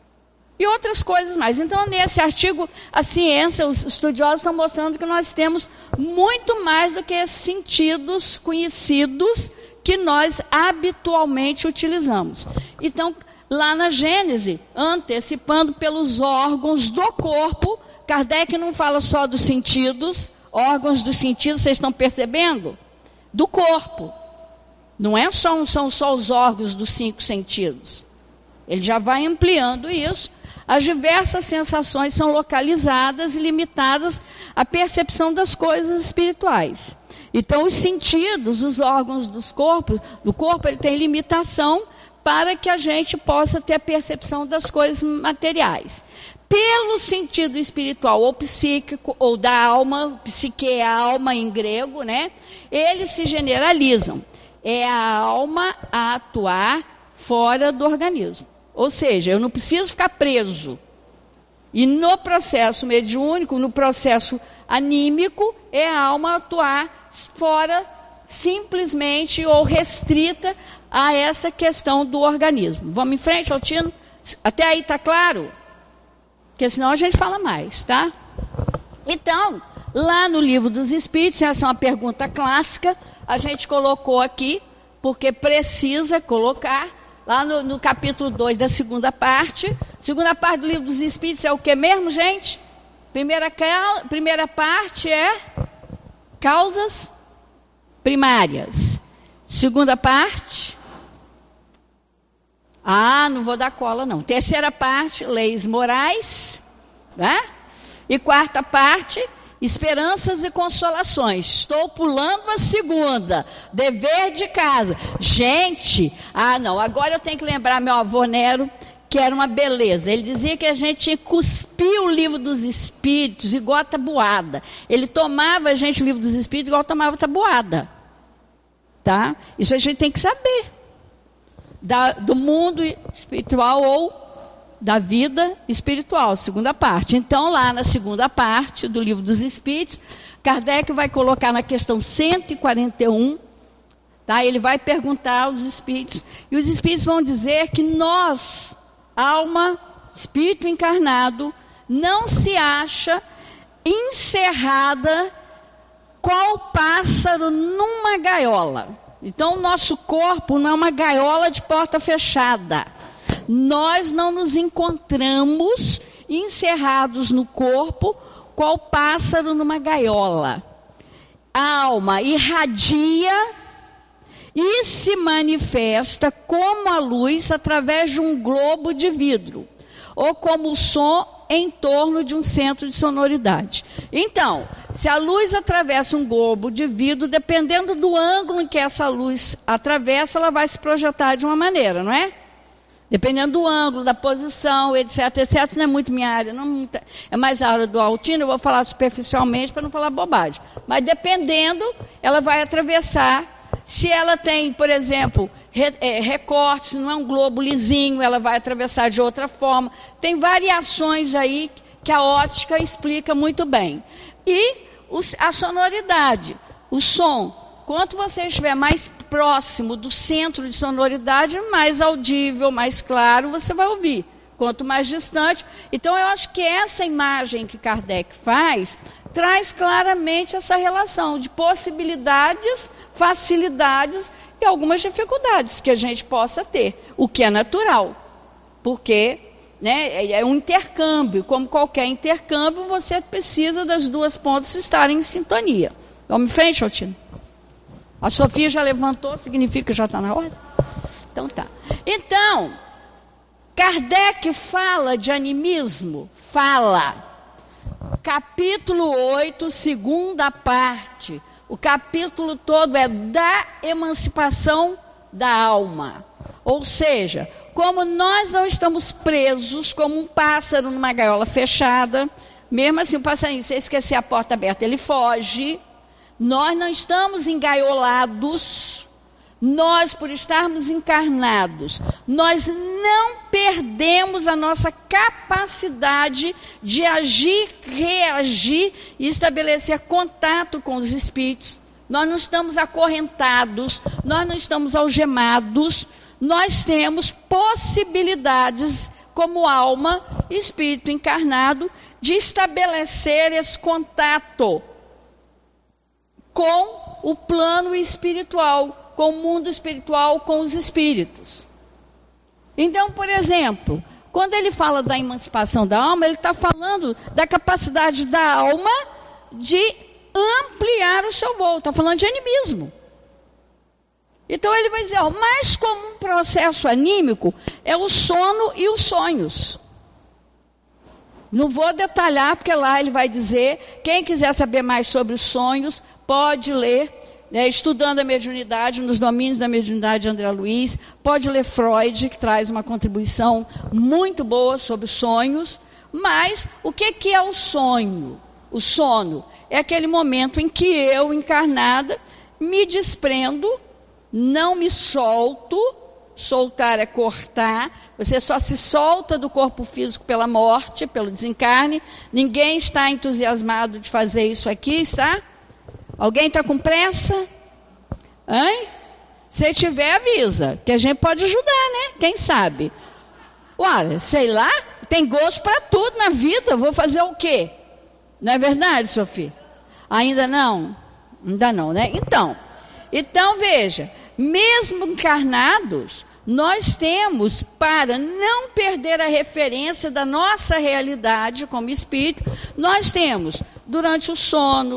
E outras coisas mais. Então, nesse artigo, a ciência, os estudiosos estão mostrando que nós temos muito mais do que esses sentidos conhecidos que nós habitualmente utilizamos. Então, lá na Gênese, antecipando pelos órgãos do corpo, Kardec não fala só dos sentidos, órgãos dos sentidos, vocês estão percebendo? Do corpo. Não são só os órgãos dos 5 sentidos. Ele já vai ampliando isso. As diversas sensações são localizadas e limitadas à percepção das coisas espirituais. Então, os sentidos, os órgãos do corpo, ele tem limitação para que a gente possa ter a percepção das coisas materiais. Pelo sentido espiritual ou psíquico, ou da alma, psique é alma em grego, né? Eles se generalizam. É a alma a atuar fora do organismo. Ou seja, eu não preciso ficar preso. E no processo mediúnico, no processo anímico, é a alma atuar fora, simplesmente ou restrita a essa questão do organismo. Vamos em frente, Altino? Até aí está claro? Porque senão a gente fala mais, tá? Então, lá no Livro dos Espíritos, essa é uma pergunta clássica, a gente colocou aqui, porque precisa colocar, lá no capítulo 2 da segunda parte. Segunda parte do Livro dos Espíritos é o que mesmo, gente? Primeira parte é causas primárias. Segunda parte, não vou dar cola não. Terceira parte, leis morais, né? E quarta parte, esperanças e consolações. Estou pulando a segunda, dever de casa. Gente, agora eu tenho que lembrar meu avô Nero, que era uma beleza. Ele dizia que a gente tinha que cuspir o livro dos Espíritos igual a tabuada. Ele tomava a gente o livro dos Espíritos igual tomava tabuada. Tá? Isso a gente tem que saber. Do mundo espiritual ou da vida espiritual, segunda parte. Então, lá na segunda parte do livro dos Espíritos, Kardec vai colocar na questão 141, tá? Ele vai perguntar aos Espíritos, e os Espíritos vão dizer que nós, alma, espírito encarnado, não se acha encerrada qual pássaro numa gaiola. Então, o nosso corpo não é uma gaiola de porta fechada. Nós não nos encontramos encerrados no corpo, qual pássaro numa gaiola. A alma irradia e se manifesta como a luz através de um globo de vidro, ou como o som em torno de um centro de sonoridade. Então, se a luz atravessa um globo de vidro, dependendo do ângulo em que essa luz atravessa, ela vai se projetar de uma maneira, não é? Dependendo do ângulo, da posição, etc, etc. Não é muito minha área, é mais a área do Altino, eu vou falar superficialmente para não falar bobagem. Mas dependendo, ela vai atravessar. Se ela tem, por exemplo, recortes, não é um globo lisinho, ela vai atravessar de outra forma. Tem variações aí que a ótica explica muito bem. E a sonoridade, o som. Quanto você estiver mais próximo do centro de sonoridade, mais audível, mais claro você vai ouvir. Quanto mais distante. Então, eu acho que essa imagem que Kardec faz traz claramente essa relação de possibilidades, facilidades e algumas dificuldades que a gente possa ter, o que é natural, porque, né, é um intercâmbio, como qualquer intercâmbio, você precisa das duas pontas estarem em sintonia. Vamos em frente, Altino? A Sofia já levantou, significa que já está na hora? Então tá. Então, Kardec fala de animismo? Fala. Capítulo 8, segunda parte. O capítulo todo é da emancipação da alma. Ou seja, como nós não estamos presos como um pássaro numa gaiola fechada, mesmo assim o passarinho, se esquecer a porta aberta, ele foge. Nós não estamos engaiolados. Nós, por estarmos encarnados, nós não perdemos a nossa capacidade de agir, reagir e estabelecer contato com os espíritos. Nós não estamos acorrentados, nós não estamos algemados, nós temos possibilidades, como alma, espírito encarnado, de estabelecer esse contato com o plano espiritual, com o mundo espiritual, com os espíritos. Então, por exemplo, quando ele fala da emancipação da alma, ele está falando da capacidade da alma de ampliar o seu voo. Está falando de animismo. Então ele vai dizer, o mais comum processo anímico é o sono e os sonhos. Não vou detalhar, porque lá ele vai dizer, quem quiser saber mais sobre os sonhos, pode ler, estudando a mediunidade, nos domínios da mediunidade de André Luiz, pode ler Freud, que traz uma contribuição muito boa sobre sonhos. Mas o que é o sonho? O sono é aquele momento em que eu, encarnada, me desprendo, não me solto. Soltar é cortar. Você só se solta do corpo físico pela morte, pelo desencarne. Ninguém está entusiasmado de fazer isso aqui, está? Alguém está com pressa? Hein? Se tiver, avisa, que a gente pode ajudar, né? Quem sabe? Ora, sei lá, tem gosto para tudo na vida, vou fazer o quê? Não é verdade, Sofia? Ainda não? Ainda não, né? Então veja, mesmo encarnados, nós temos, para não perder a referência da nossa realidade como espírito, nós temos, durante o sono,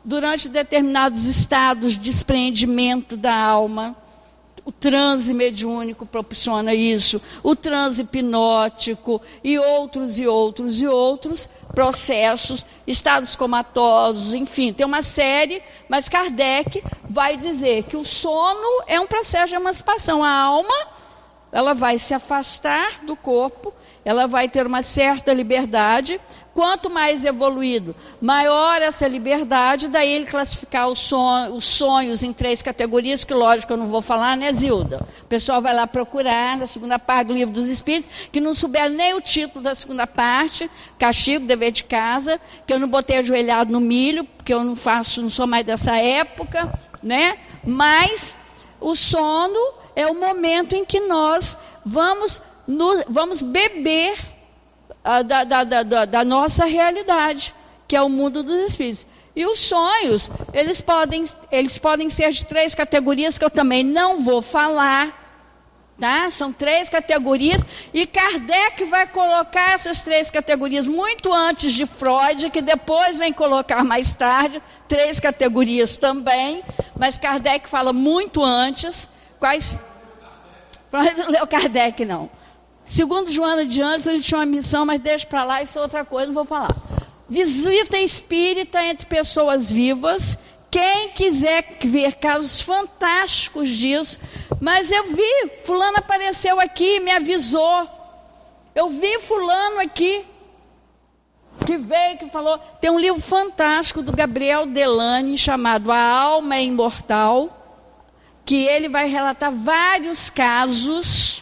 durante determinados estados de despreendimento da alma. O transe mediúnico proporciona isso, o transe hipnótico e outros processos, estados comatosos, enfim, tem uma série, mas Kardec vai dizer que o sono é um processo de emancipação. A alma, ela vai se afastar do corpo, ela vai ter uma certa liberdade. Quanto mais evoluído, maior essa liberdade, daí ele classificar os sonhos em 3 categorias, que lógico eu não vou falar, né, Zilda? O pessoal vai lá procurar na segunda parte do Livro dos Espíritos, que não souber nem o título da segunda parte, castigo, dever de casa, que eu não botei ajoelhado no milho, porque eu não sou mais dessa época, né? Mas o sono é o momento em que nós vamos beber da nossa realidade, que é o mundo dos espíritos. E os sonhos, eles podem ser de 3 categorias, que eu também não vou falar, tá? São 3 categorias, e Kardec vai colocar essas 3 categorias muito antes de Freud, que depois vem colocar mais tarde, 3 categorias também, mas Kardec fala muito antes. Quais? Freud não leu Kardec, não. Segundo Joana de Anjos, ele tinha uma missão, mas deixa para lá, isso é outra coisa, não vou falar. Visita espírita entre pessoas vivas. Quem quiser ver casos fantásticos disso, mas eu vi, fulano apareceu aqui, me avisou. Eu vi fulano aqui, que veio, que falou. Tem um livro fantástico do Gabriel Delany, chamado A Alma é Imortal, que ele vai relatar vários casos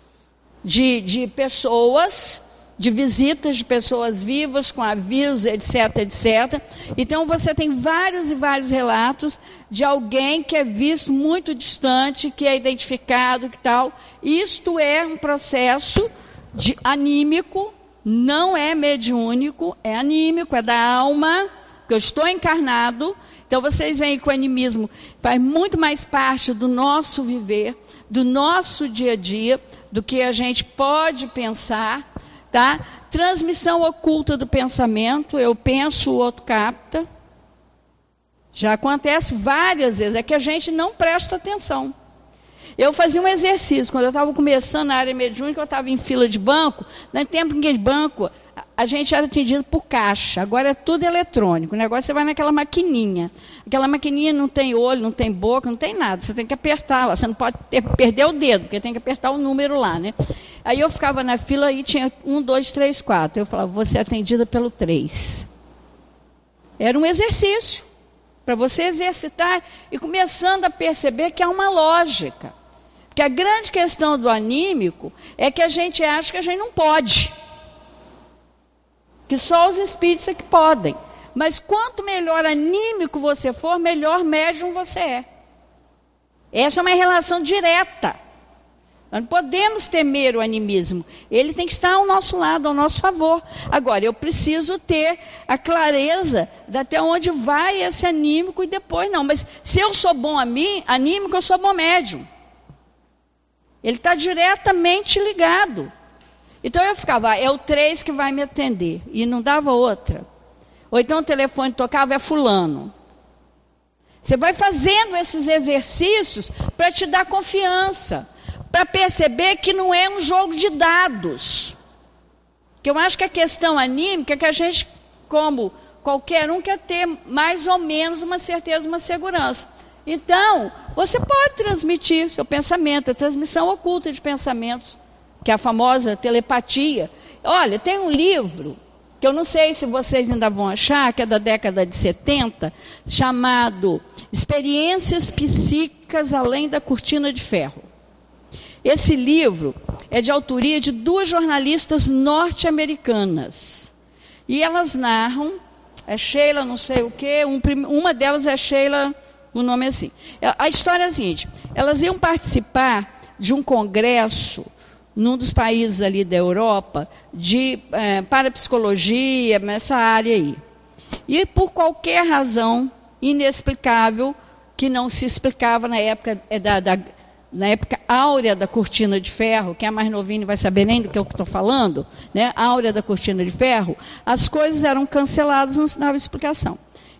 de pessoas, de visitas de pessoas vivas, com aviso, etc, etc. Então você tem vários e vários relatos de alguém que é visto muito distante, que é identificado, que tal. Isto é um processo anímico, não é mediúnico, é anímico, é da alma, que eu estou encarnado. Então vocês veem que o animismo faz muito mais parte do nosso viver, do nosso dia a dia, do que a gente pode pensar, tá? Transmissão oculta do pensamento, eu penso, o outro capta. Já acontece várias vezes, é que a gente não presta atenção. Eu fazia um exercício, quando eu estava começando na área mediúnica, eu estava em fila de banco, no tempo em que de banco, a gente era atendido por caixa, agora é tudo eletrônico, o negócio você vai naquela maquininha. Aquela maquininha não tem olho, não tem boca, não tem nada, você tem que apertar lá, você não pode perder o dedo, porque tem que apertar o número lá, né? Aí eu ficava na fila e tinha 1, 2, 3, 4, eu falava, você é atendida pelo 3. Era um exercício, para você exercitar e começando a perceber que há uma lógica. Porque a grande questão do anímico é que a gente acha que a gente não pode. Que só os espíritos é que podem. Mas quanto melhor anímico você for, melhor médium você é. Essa é uma relação direta. Nós não podemos temer o animismo. Ele tem que estar ao nosso lado, ao nosso favor. Agora, eu preciso ter a clareza de até onde vai esse anímico e depois não. Mas se eu sou bom anímico, eu sou bom médium. Ele está diretamente ligado. Então eu ficava, é o 3 que vai me atender. E não dava outra. Ou então o telefone tocava, é fulano. Você vai fazendo esses exercícios para te dar confiança. Para perceber que não é um jogo de dados. Que eu acho que a questão anímica é que a gente, como qualquer um, quer ter mais ou menos uma certeza, uma segurança. Então, você pode transmitir seu pensamento, a transmissão oculta de pensamentos, que é a famosa telepatia. Olha, tem um livro, que eu não sei se vocês ainda vão achar, que é da década de 70, chamado Experiências Psíquicas Além da Cortina de Ferro. Esse livro é de autoria de 2 jornalistas norte-americanas. E elas narram, é Sheila não sei o quê, uma delas é Sheila, o nome é assim. A história é a seguinte, elas iam participar de um congresso num dos países ali da Europa, de parapsicologia, nessa área aí. E por qualquer razão inexplicável, que não se explicava na época na época áurea da Cortina de Ferro, quem é mais novinho não vai saber nem do que eu estou falando, né? Áurea da Cortina de Ferro, as coisas eram canceladas, não se dava explicação.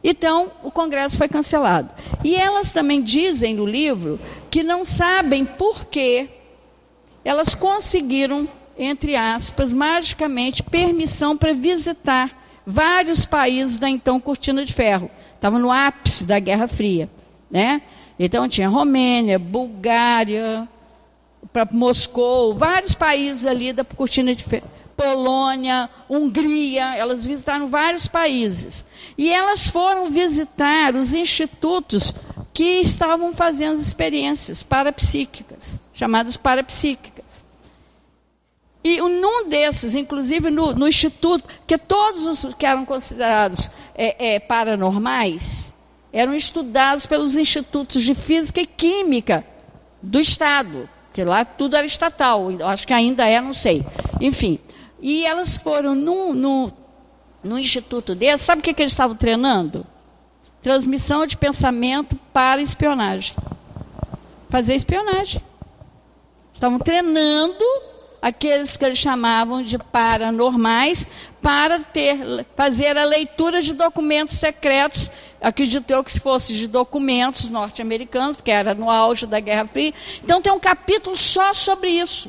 Então, o congresso foi cancelado. E elas também dizem no livro que não sabem por que elas conseguiram, entre aspas, magicamente, permissão para visitar vários países da então Cortina de Ferro. Estava no ápice da Guerra Fria, né? Então tinha Romênia, Bulgária, para Moscou, vários países ali da Cortina de Ferro, Polônia, Hungria, elas visitaram vários países. E elas foram visitar os institutos que estavam fazendo experiências parapsíquicas, chamadas parapsíquicas. E num desses, inclusive no instituto, que todos os que eram considerados paranormais, eram estudados pelos institutos de física e química do Estado, que lá tudo era estatal, acho que ainda é, não sei. Enfim, e elas foram no instituto desse, sabe o que eles estavam treinando? Transmissão de pensamento para espionagem. Fazer espionagem. Estavam treinando aqueles que eles chamavam de paranormais para fazer a leitura de documentos secretos. Acredito eu que se fosse de documentos norte-americanos, porque era no auge da Guerra Fria. Então tem um capítulo só sobre isso.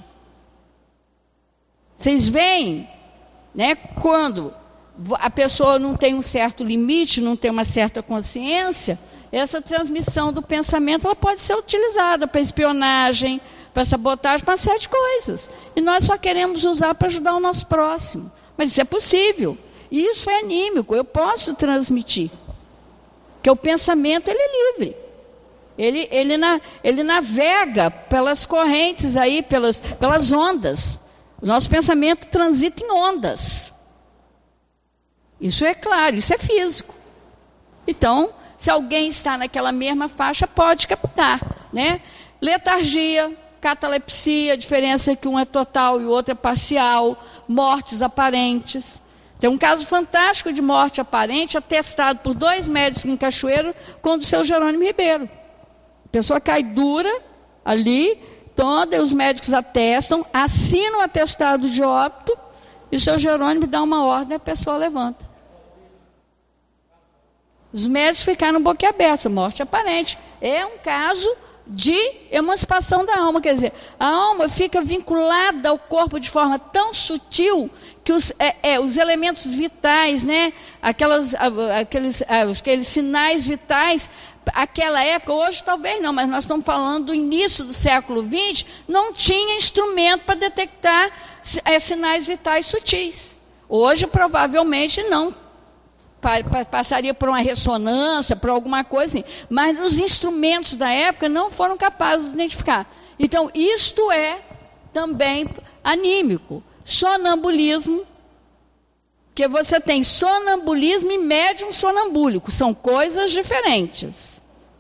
Vocês veem, né, quando a pessoa não tem um certo limite, não tem uma certa consciência, essa transmissão do pensamento ela pode ser utilizada para espionagem, para sabotagem, para uma série de coisas. E nós só queremos usar para ajudar o nosso próximo. Mas isso é possível. Isso é anímico, eu posso transmitir. Porque o pensamento ele é livre. Ele navega pelas correntes aí, pelas ondas. O nosso pensamento transita em ondas. Isso é claro, isso é físico. Então, se alguém está naquela mesma faixa, pode captar, né? Letargia, catalepsia, a diferença é que um é total e o outro é parcial, mortes aparentes. Tem um caso fantástico de morte aparente, atestado por 2 médicos em Cachoeiro, com o do seu Jerônimo Ribeiro. A pessoa cai dura ali, toda, e os médicos atestam, assinam o atestado de óbito, e o seu Jerônimo dá uma ordem e a pessoa levanta. Os médicos ficaram boquiabertos, morte aparente. É um caso de emancipação da alma, quer dizer, a alma fica vinculada ao corpo de forma tão sutil que os elementos vitais, né, aqueles sinais vitais, aquela época, hoje talvez não, mas nós estamos falando do início do século XX, não tinha instrumento para detectar sinais vitais sutis. Hoje provavelmente não. Passaria por uma ressonância, por alguma coisa assim. Mas os instrumentos da época não foram capazes de identificar. Então, isto é também anímico. Sonambulismo, que você tem sonambulismo e médium sonambúlico. São coisas diferentes.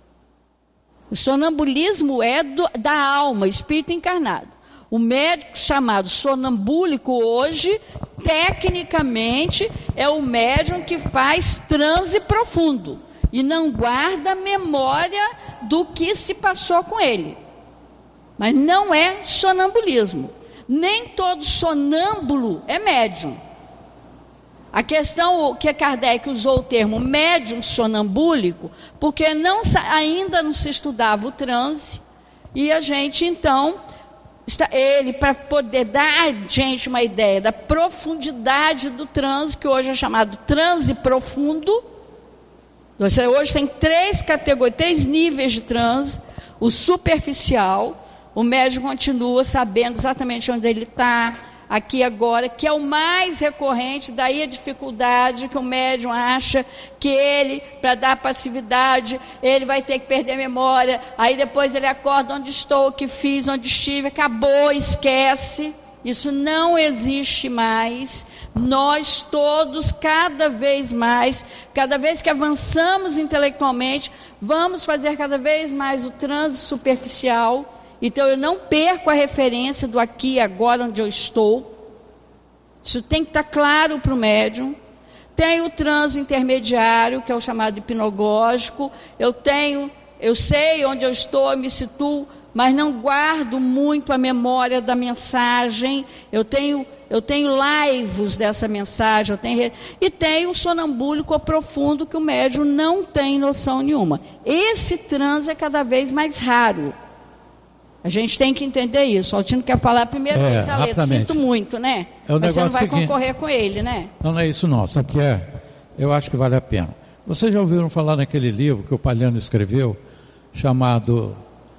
O sonambulismo é da alma, espírito encarnado. O médico chamado sonambúlico hoje, tecnicamente, é o médium que faz transe profundo e não guarda memória do que se passou com ele. Mas não é sonambulismo. Nem todo sonâmbulo é médium. A questão que Kardec usou o termo médium sonambúlico, porque ainda não se estudava o transe, e a gente então... Ele, para poder dar a gente uma ideia da profundidade do transe, que hoje é chamado transe profundo. Você hoje tem 3 categorias, 3 níveis de transe. O superficial, o médium continua sabendo exatamente onde ele está, aqui agora, que é o mais recorrente, daí a dificuldade que o médium acha que ele, para dar passividade, ele vai ter que perder a memória, aí depois ele acorda, onde estou, o que fiz, onde estive, acabou, esquece. Isso não existe mais. Nós todos, cada vez mais, cada vez que avançamos intelectualmente, vamos fazer cada vez mais o transe superficial. Então eu não perco a referência do aqui e agora onde eu estou. Isso tem que estar claro para o médium. Tem o transe intermediário, que é o chamado hipnagógico. Eu sei onde eu estou, eu me situo mas não guardo muito a memória da mensagem. Eu tenho laivos dessa mensagem, e tenho o sonambúlico profundo, que o médium não tem noção nenhuma. Esse transe é cada vez mais raro. A gente tem que entender isso. O Altino quer falar primeiro, sinto muito, né? Mas você não vai concorrer com ele, né? Não é isso não, sabe o que é? Eu acho que vale a pena. Vocês já ouviram falar naquele livro que o Palhano escreveu, chamado...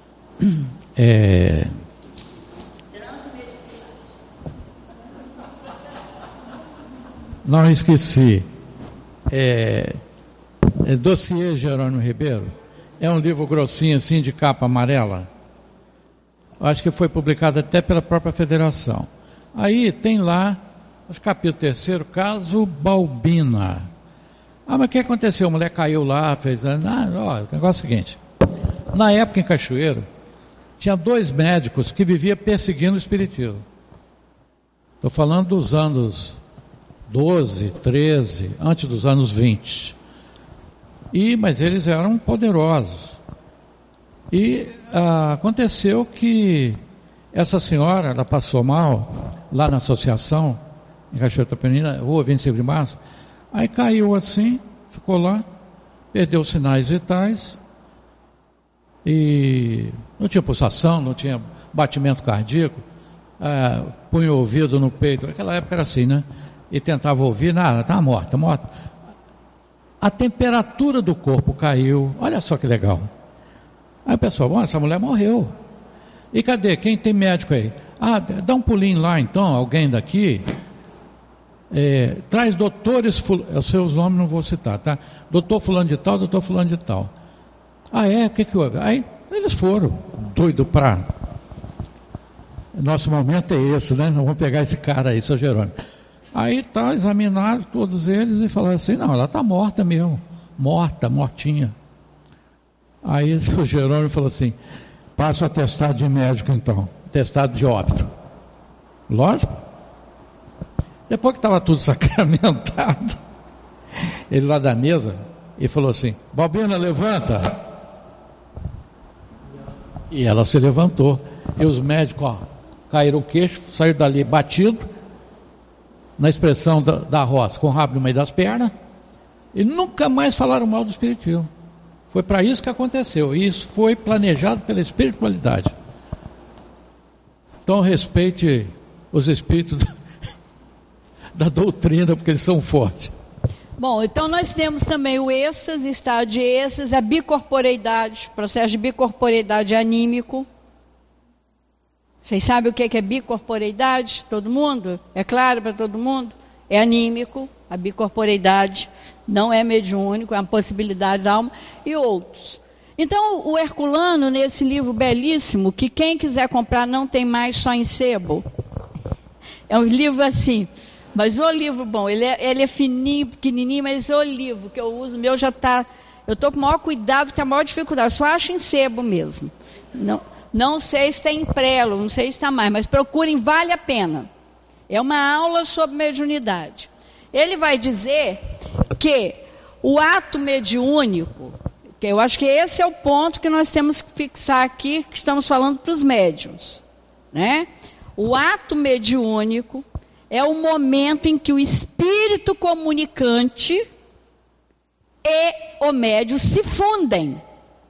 Não esqueci. Dossiê Jerônimo Ribeiro. É um livro grossinho assim, de capa amarela. Acho que foi publicado até pela própria federação. Aí tem lá, no capítulo 3º, caso Balbina. Mas o que aconteceu? A mulher caiu lá, fez... o negócio é o seguinte. Na época, em Cachoeiro, tinha 2 médicos que viviam perseguindo o espiritismo. Estou falando dos anos 12, 13, antes dos anos 20. Mas eles eram poderosos. E aconteceu que essa senhora, ela passou mal lá na associação, em Cachoeira Tapenina, rua 25 de março, aí caiu assim, ficou lá, perdeu os sinais vitais, e não tinha pulsação, não tinha batimento cardíaco, punha o ouvido no peito, naquela época era assim, né? E tentava ouvir, nada, estava morta. A temperatura do corpo caiu, olha só que legal. Aí o pessoal, essa mulher morreu. E cadê? Quem tem médico aí? Dá um pulinho lá então, alguém daqui. Traz doutores, os seus nomes não vou citar, tá? Doutor fulano de tal, doutor fulano de tal. O que houve? Aí eles foram, doido para... Nosso momento é esse, né? Nós vamos pegar esse cara aí, seu Jerônimo. Aí examinaram todos eles e falaram assim, não, ela está morta mesmo. Mortinha. Aí o Jerônimo falou assim, passa o atestado de médico então, atestado de óbito. Lógico. Depois que estava tudo sacramentado, ele lá da mesa, e falou assim, Balbina, levanta. E ela se levantou. E os médicos, caíram o queixo, saíram dali batido, na expressão da roça, com o rabo no meio das pernas, e nunca mais falaram mal do espiritismo. Foi para isso que aconteceu, e isso foi planejado pela espiritualidade. Então respeite os espíritos da doutrina, porque eles são fortes. Bom, então nós temos também o êxtase, estado de êxtase, a bicorporeidade, processo de bicorporeidade anímico. Vocês sabem o que é bicorporeidade? Todo mundo? É claro para todo mundo? É anímico, a bicorporeidade, não é mediúnico, é uma possibilidade da alma, e outros. Então, o Herculano, nesse livro belíssimo, que quem quiser comprar não tem mais, só em sebo, é um livro assim, mas o livro bom, ele é fininho, pequenininho, mas o livro que eu uso, o meu já está, eu estou com o maior cuidado, que é a maior dificuldade, só acho em sebo mesmo. Não sei se tem em prelo, não sei se está mais, mas procurem, vale a pena. É uma aula sobre mediunidade. Ele vai dizer que o ato mediúnico, que eu acho que esse é o ponto que nós temos que fixar aqui, que estamos falando para os médiuns, né? O ato mediúnico é o momento em que o espírito comunicante e o médium se fundem.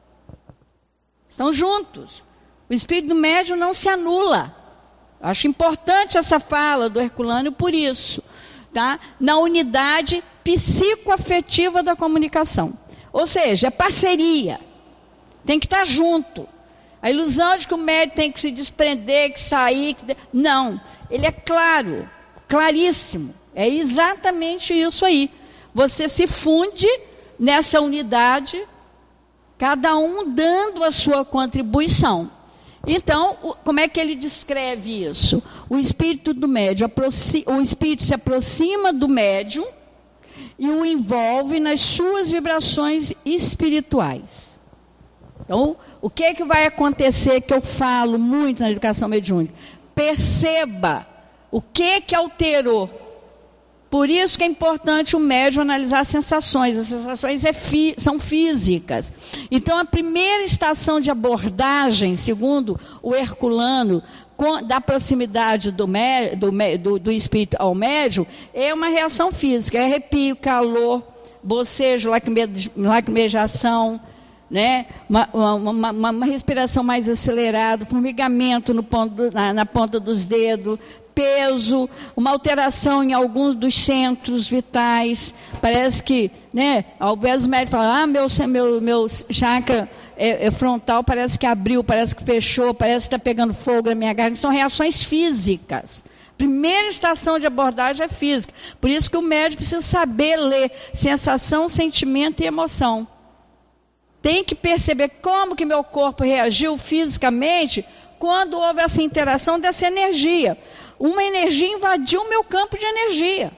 Estão juntos. O espírito do médium não se anula. Acho importante essa fala do Herculano por isso, tá? Na unidade psicoafetiva da comunicação. Ou seja, é parceria. Tem que estar junto. A ilusão de que o médium tem que se desprender, que sair... Não, ele é claro, claríssimo. É exatamente isso aí. Você se funde nessa unidade, cada um dando a sua contribuição. Então, como é que ele descreve isso? O espírito do médium, o espírito se aproxima do médium e o envolve nas suas vibrações espirituais. Então, o que é que vai acontecer, que eu falo muito na educação mediúnica? Perceba o que é que alterou Por isso que é importante o médium analisar as sensações. As sensações são físicas. Então, a primeira estação de abordagem, segundo o Herculano, da proximidade do espírito ao médium, é uma reação física. É arrepio, calor, bocejo, lacrimejação, né? Uma respiração mais acelerada, formigamento na ponta dos dedos, peso, uma alteração em alguns dos centros vitais. Parece que, né, ao invés do médico falar, meu chakra frontal parece que abriu, parece que fechou, parece que está pegando fogo na minha garganta. São reações físicas. Primeira estação de abordagem é física. Por isso que o médico precisa saber ler sensação, sentimento e emoção. Tem que perceber como que meu corpo reagiu fisicamente quando houve essa interação dessa energia. Uma energia invadiu o meu campo de energia.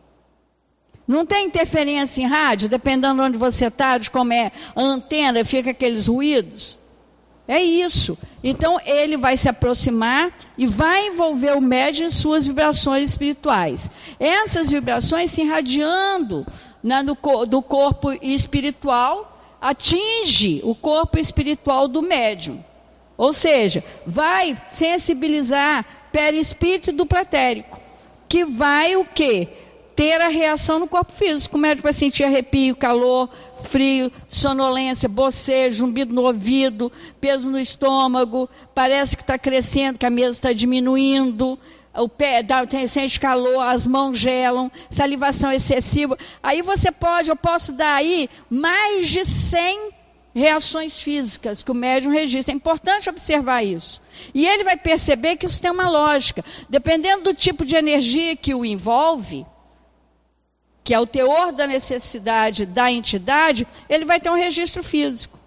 Não tem interferência em rádio, dependendo de onde você está, de como é a antena, fica aqueles ruídos. É isso. Então, ele vai se aproximar e vai envolver o médium em suas vibrações espirituais. Essas vibrações se irradiando do corpo espiritual, atinge o corpo espiritual do médium. Ou seja, vai sensibilizar perispírito do platérico, que vai o quê? Ter a reação no corpo físico. O médico vai sentir arrepio, calor, frio, sonolência, bocejo, zumbido no ouvido, peso no estômago, parece que está crescendo, que a mesa está diminuindo, o pé sente calor, as mãos gelam, salivação excessiva. Aí eu posso dar aí mais de 100 reações físicas que o médium registra. É importante observar isso. E ele vai perceber que isso tem uma lógica. Dependendo do tipo de energia que o envolve, que é o teor da necessidade da entidade, ele vai ter um registro físico.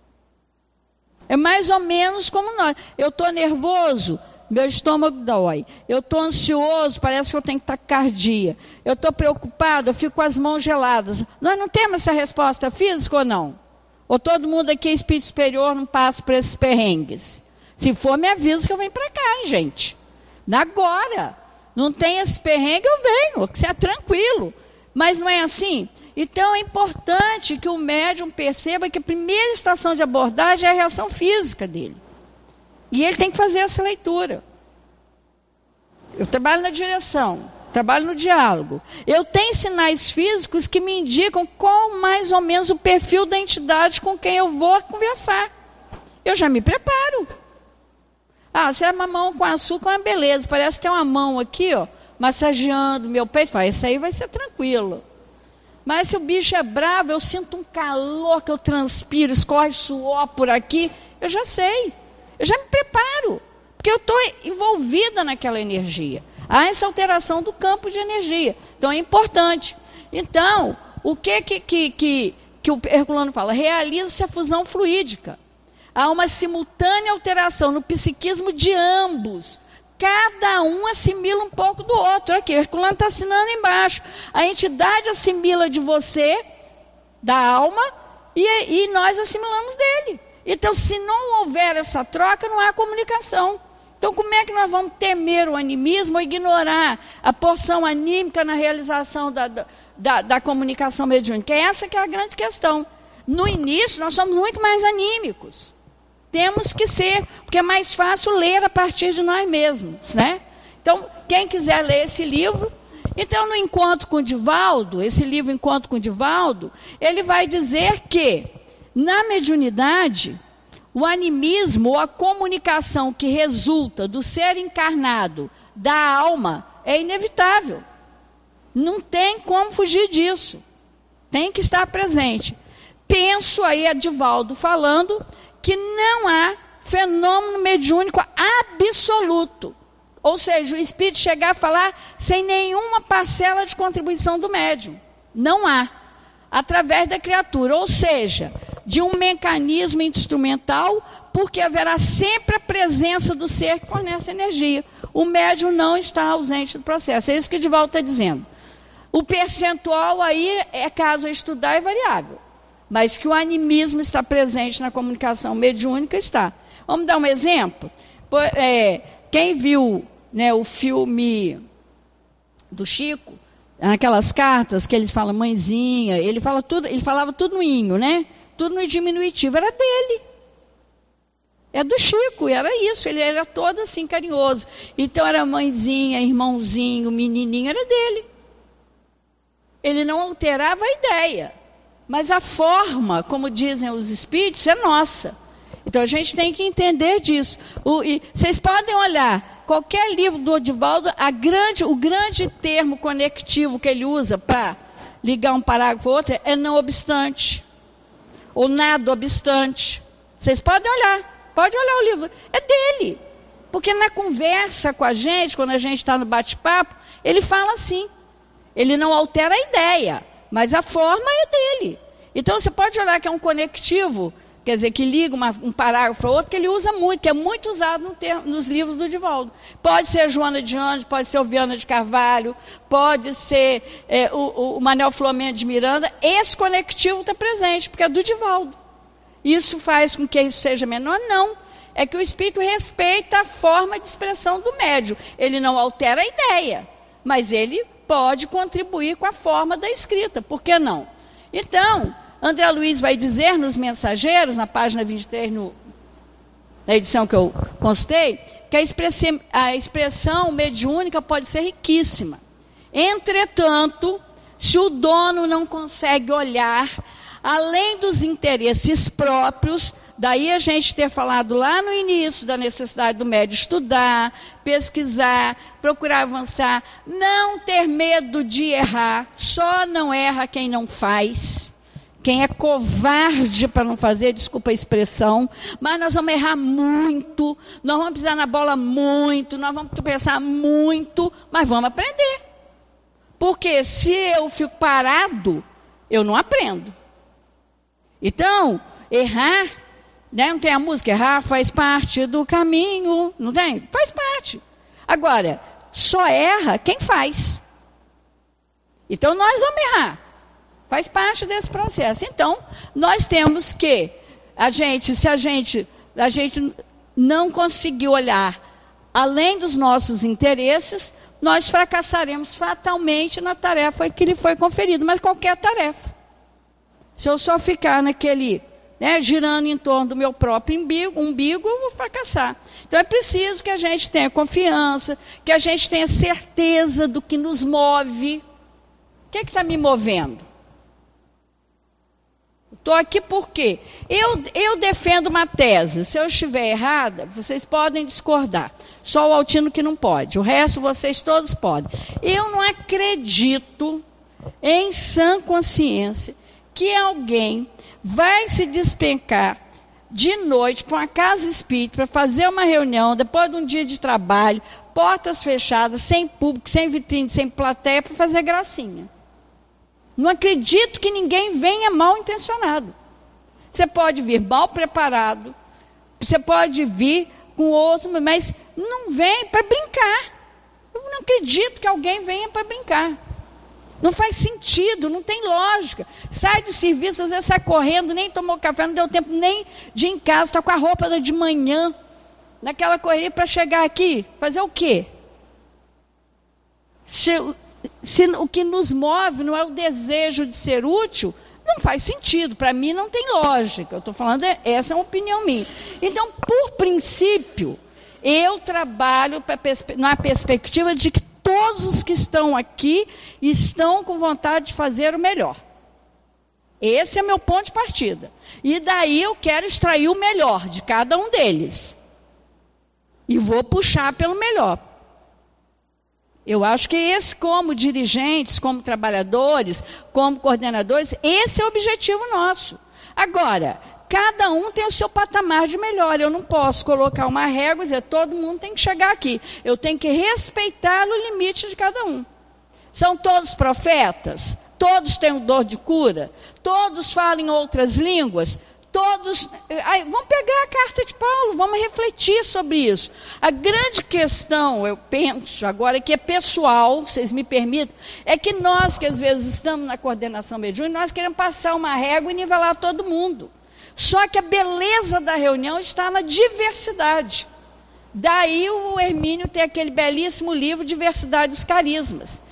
É mais ou menos como nós. Eu estou nervoso, meu estômago dói. Eu estou ansioso, parece que eu tenho taquicardia. Eu estou preocupado, eu fico com as mãos geladas. Nós não temos essa resposta física ou não? Ou todo mundo aqui é espírito superior, não passa por esses perrengues? Se for, me avisa que eu venho para cá, hein, gente? Agora. Não tem esse perrengue, eu venho, que você é tranquilo. Mas não é assim? Então é importante que o médium perceba que a primeira estação de abordagem é a reação física dele. E ele tem que fazer essa leitura. Eu trabalho na direção, trabalho no diálogo. Eu tenho sinais físicos que me indicam qual mais ou menos o perfil da entidade com quem eu vou conversar. Eu já me preparo. Se é uma mão com açúcar, é uma beleza. Parece ter uma mão aqui, ó, massageando meu peito. Isso aí vai ser tranquilo. Mas se o bicho é bravo, eu sinto um calor que eu transpiro, escorre suor por aqui, eu já sei. Eu já me preparo. Porque eu estou envolvida naquela energia. Há essa alteração do campo de energia. Então é importante. Então, o que o Herculano fala? Realiza-se a fusão fluídica. Há uma simultânea alteração no psiquismo de ambos. Cada um assimila um pouco do outro. Aqui, o Herculano está assinando embaixo. A entidade assimila de você, da alma, e nós assimilamos dele. Então, se não houver essa troca, não há comunicação. Então, como é que nós vamos temer o animismo ou ignorar a porção anímica na realização da comunicação mediúnica? Essa que é a grande questão. No início, nós somos muito mais anímicos. Temos que ser, porque é mais fácil ler a partir de nós mesmos, né? Então, quem quiser ler esse livro, então no Encontro com o Divaldo, esse livro Encontro com o Divaldo, ele vai dizer que, na mediunidade, o animismo ou a comunicação que resulta do ser encarnado da alma é inevitável. Não tem como fugir disso. Tem que estar presente. Penso aí a Divaldo falando que não há fenômeno mediúnico absoluto. Ou seja, o espírito chegar a falar sem nenhuma parcela de contribuição do médium. Não há. Através da criatura. Ou seja, de um mecanismo instrumental, porque haverá sempre a presença do ser que fornece energia. O médium não está ausente do processo. É isso que o Divaldo está dizendo. O percentual aí, caso a estudar, é variável. Mas que o animismo está presente na comunicação mediúnica, está. Vamos dar um exemplo? Quem viu, né, o filme do Chico, Naquelas cartas que ele fala mãezinha, ele falava tudo no inho, né? Tudo no diminutivo, era dele. É do Chico, era isso, ele era todo assim carinhoso. Então era mãezinha, irmãozinho, menininho, era dele. Ele não alterava a ideia, mas a forma, como dizem os espíritos, é nossa. Então a gente tem que entender disso. Vocês podem olhar, qualquer livro do Odivaldo, o grande termo conectivo que ele usa para ligar um parágrafo ao outro é não obstante, ou nada obstante. Vocês podem olhar, pode olhar o livro, é dele. Porque na conversa com a gente, quando a gente está no bate-papo, ele fala assim. Ele não altera a ideia, mas a forma é dele. Então você pode olhar que é um conectivo, quer dizer, que liga um parágrafo ao outro, que ele usa muito, que é muito usado nos livros do Divaldo. Pode ser Joana de Anjos, pode ser o Viana de Carvalho, pode ser o Manuel Filomeno de Miranda. Esse conectivo está presente, porque é do Divaldo. Isso faz com que isso seja menor? Não. É que o espírito respeita a forma de expressão do médium. Ele não altera a ideia, mas ele pode contribuir com a forma da escrita. Por que não? Então, André Luiz vai dizer nos Mensageiros, na página 23, na edição que eu consultei, que a expressão mediúnica pode ser riquíssima. Entretanto, se o dono não consegue olhar além dos interesses próprios, daí a gente ter falado lá no início da necessidade do médium estudar, pesquisar, procurar avançar, não ter medo de errar, só não erra quem não faz. Quem é covarde para não fazer, desculpa a expressão, mas nós vamos errar muito, nós vamos pisar na bola muito, nós vamos tropeçar muito, mas vamos aprender. Porque se eu fico parado, eu não aprendo. Então, errar, né? Não tem a música, errar faz parte do caminho, não tem? Faz parte. Agora, só erra quem faz. Então, nós vamos errar. Faz parte desse processo. Então, nós temos que, se a gente não conseguir olhar além dos nossos interesses, nós fracassaremos fatalmente na tarefa que lhe foi conferida, mas qualquer tarefa. Se eu só ficar naquele, girando em torno do meu próprio umbigo, eu vou fracassar. Então é preciso que a gente tenha confiança, que a gente tenha certeza do que nos move. O que está me movendo? Estou aqui por quê? Eu defendo uma tese. Se eu estiver errada, vocês podem discordar. Só o Altino que não pode. O resto vocês todos podem. Eu não acredito, em sã consciência, que alguém vai se despencar de noite para uma casa espírita, para fazer uma reunião, depois de um dia de trabalho, portas fechadas, sem público, sem vitrine, sem plateia, para fazer gracinha. Não acredito que ninguém venha mal intencionado. Você pode vir mal preparado, você pode vir com outro, mas não vem para brincar. Eu não acredito que alguém venha para brincar. Não faz sentido, não tem lógica. Sai do serviço, às vezes sai correndo, nem tomou café, não deu tempo nem de ir em casa, está com a roupa de manhã, naquela correria para chegar aqui, fazer o quê? Se o que nos move não é o desejo de ser útil, não faz sentido. Para mim não tem lógica. Eu estou falando, essa é uma opinião minha. Então, por princípio, eu trabalho na perspectiva de que todos os que estão aqui estão com vontade de fazer o melhor. Esse é meu ponto de partida. E daí eu quero extrair o melhor de cada um deles. E vou puxar pelo melhor. Eu acho que esse, como dirigentes, como trabalhadores, como coordenadores, esse é o objetivo nosso. Agora, cada um tem o seu patamar de melhor. Eu não posso colocar uma régua e dizer, todo mundo tem que chegar aqui. Eu tenho que respeitar o limite de cada um. São todos profetas? Todos têm o dom de cura? Todos falam em outras línguas? Todos... vamos pegar a carta de Paulo, vamos refletir sobre isso. A grande questão, eu penso agora, que é pessoal, vocês me permitem, é que nós que às vezes estamos na coordenação mediúnica, nós queremos passar uma régua e nivelar todo mundo. Só que a beleza da reunião está na diversidade. Daí o Hermínio tem aquele belíssimo livro, Diversidade dos Carismas.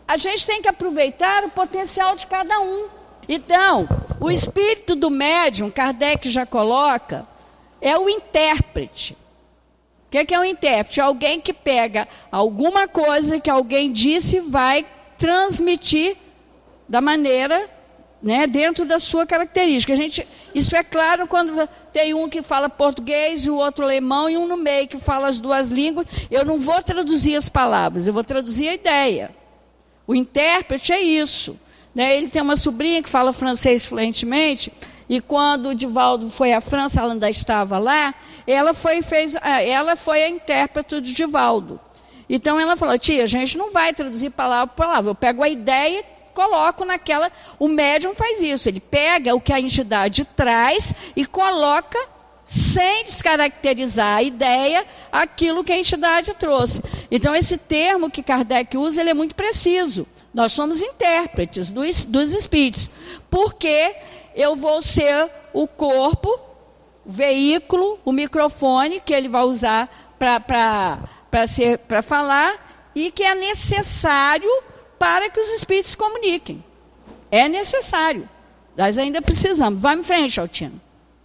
a gente tem que aproveitar o potencial de cada um. Então, o espírito do médium, Kardec já coloca, é o intérprete. O que é o intérprete? É alguém que pega alguma coisa que alguém disse e vai transmitir da maneira, né, dentro da sua característica. Isso é claro quando tem um que fala português e o outro alemão e um no meio que fala as duas línguas. Eu não vou traduzir as palavras, eu vou traduzir a ideia. O intérprete é isso. Né? Ele tem uma sobrinha que fala francês fluentemente, e quando o Divaldo foi à França, ela ainda estava lá, ela foi a intérprete do Divaldo. Então ela falou, tia, a gente não vai traduzir palavra por palavra, eu pego a ideia e coloco naquela... O médium faz isso, ele pega o que a entidade traz e coloca, sem descaracterizar a ideia, aquilo que a entidade trouxe. Então esse termo que Kardec usa, ele é muito preciso. Nós somos intérpretes dos espíritos, porque eu vou ser o corpo, o veículo, o microfone que ele vai usar para falar, e que é necessário para que os espíritos se comuniquem. É necessário. Nós ainda precisamos. Vamos em frente, Altino.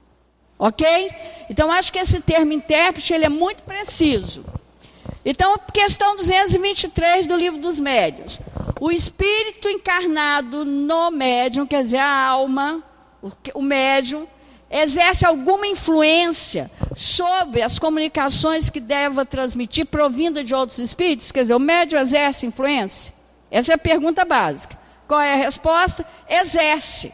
Ok? Então, acho que esse termo intérprete, ele é muito preciso. Então, questão 223 do Livro dos Médiuns. O espírito encarnado no médium, quer dizer, a alma, o médium, exerce alguma influência sobre as comunicações que deva transmitir provinda de outros espíritos? Quer dizer, o médium exerce influência? Essa é a pergunta básica. Qual é a resposta? Exerce.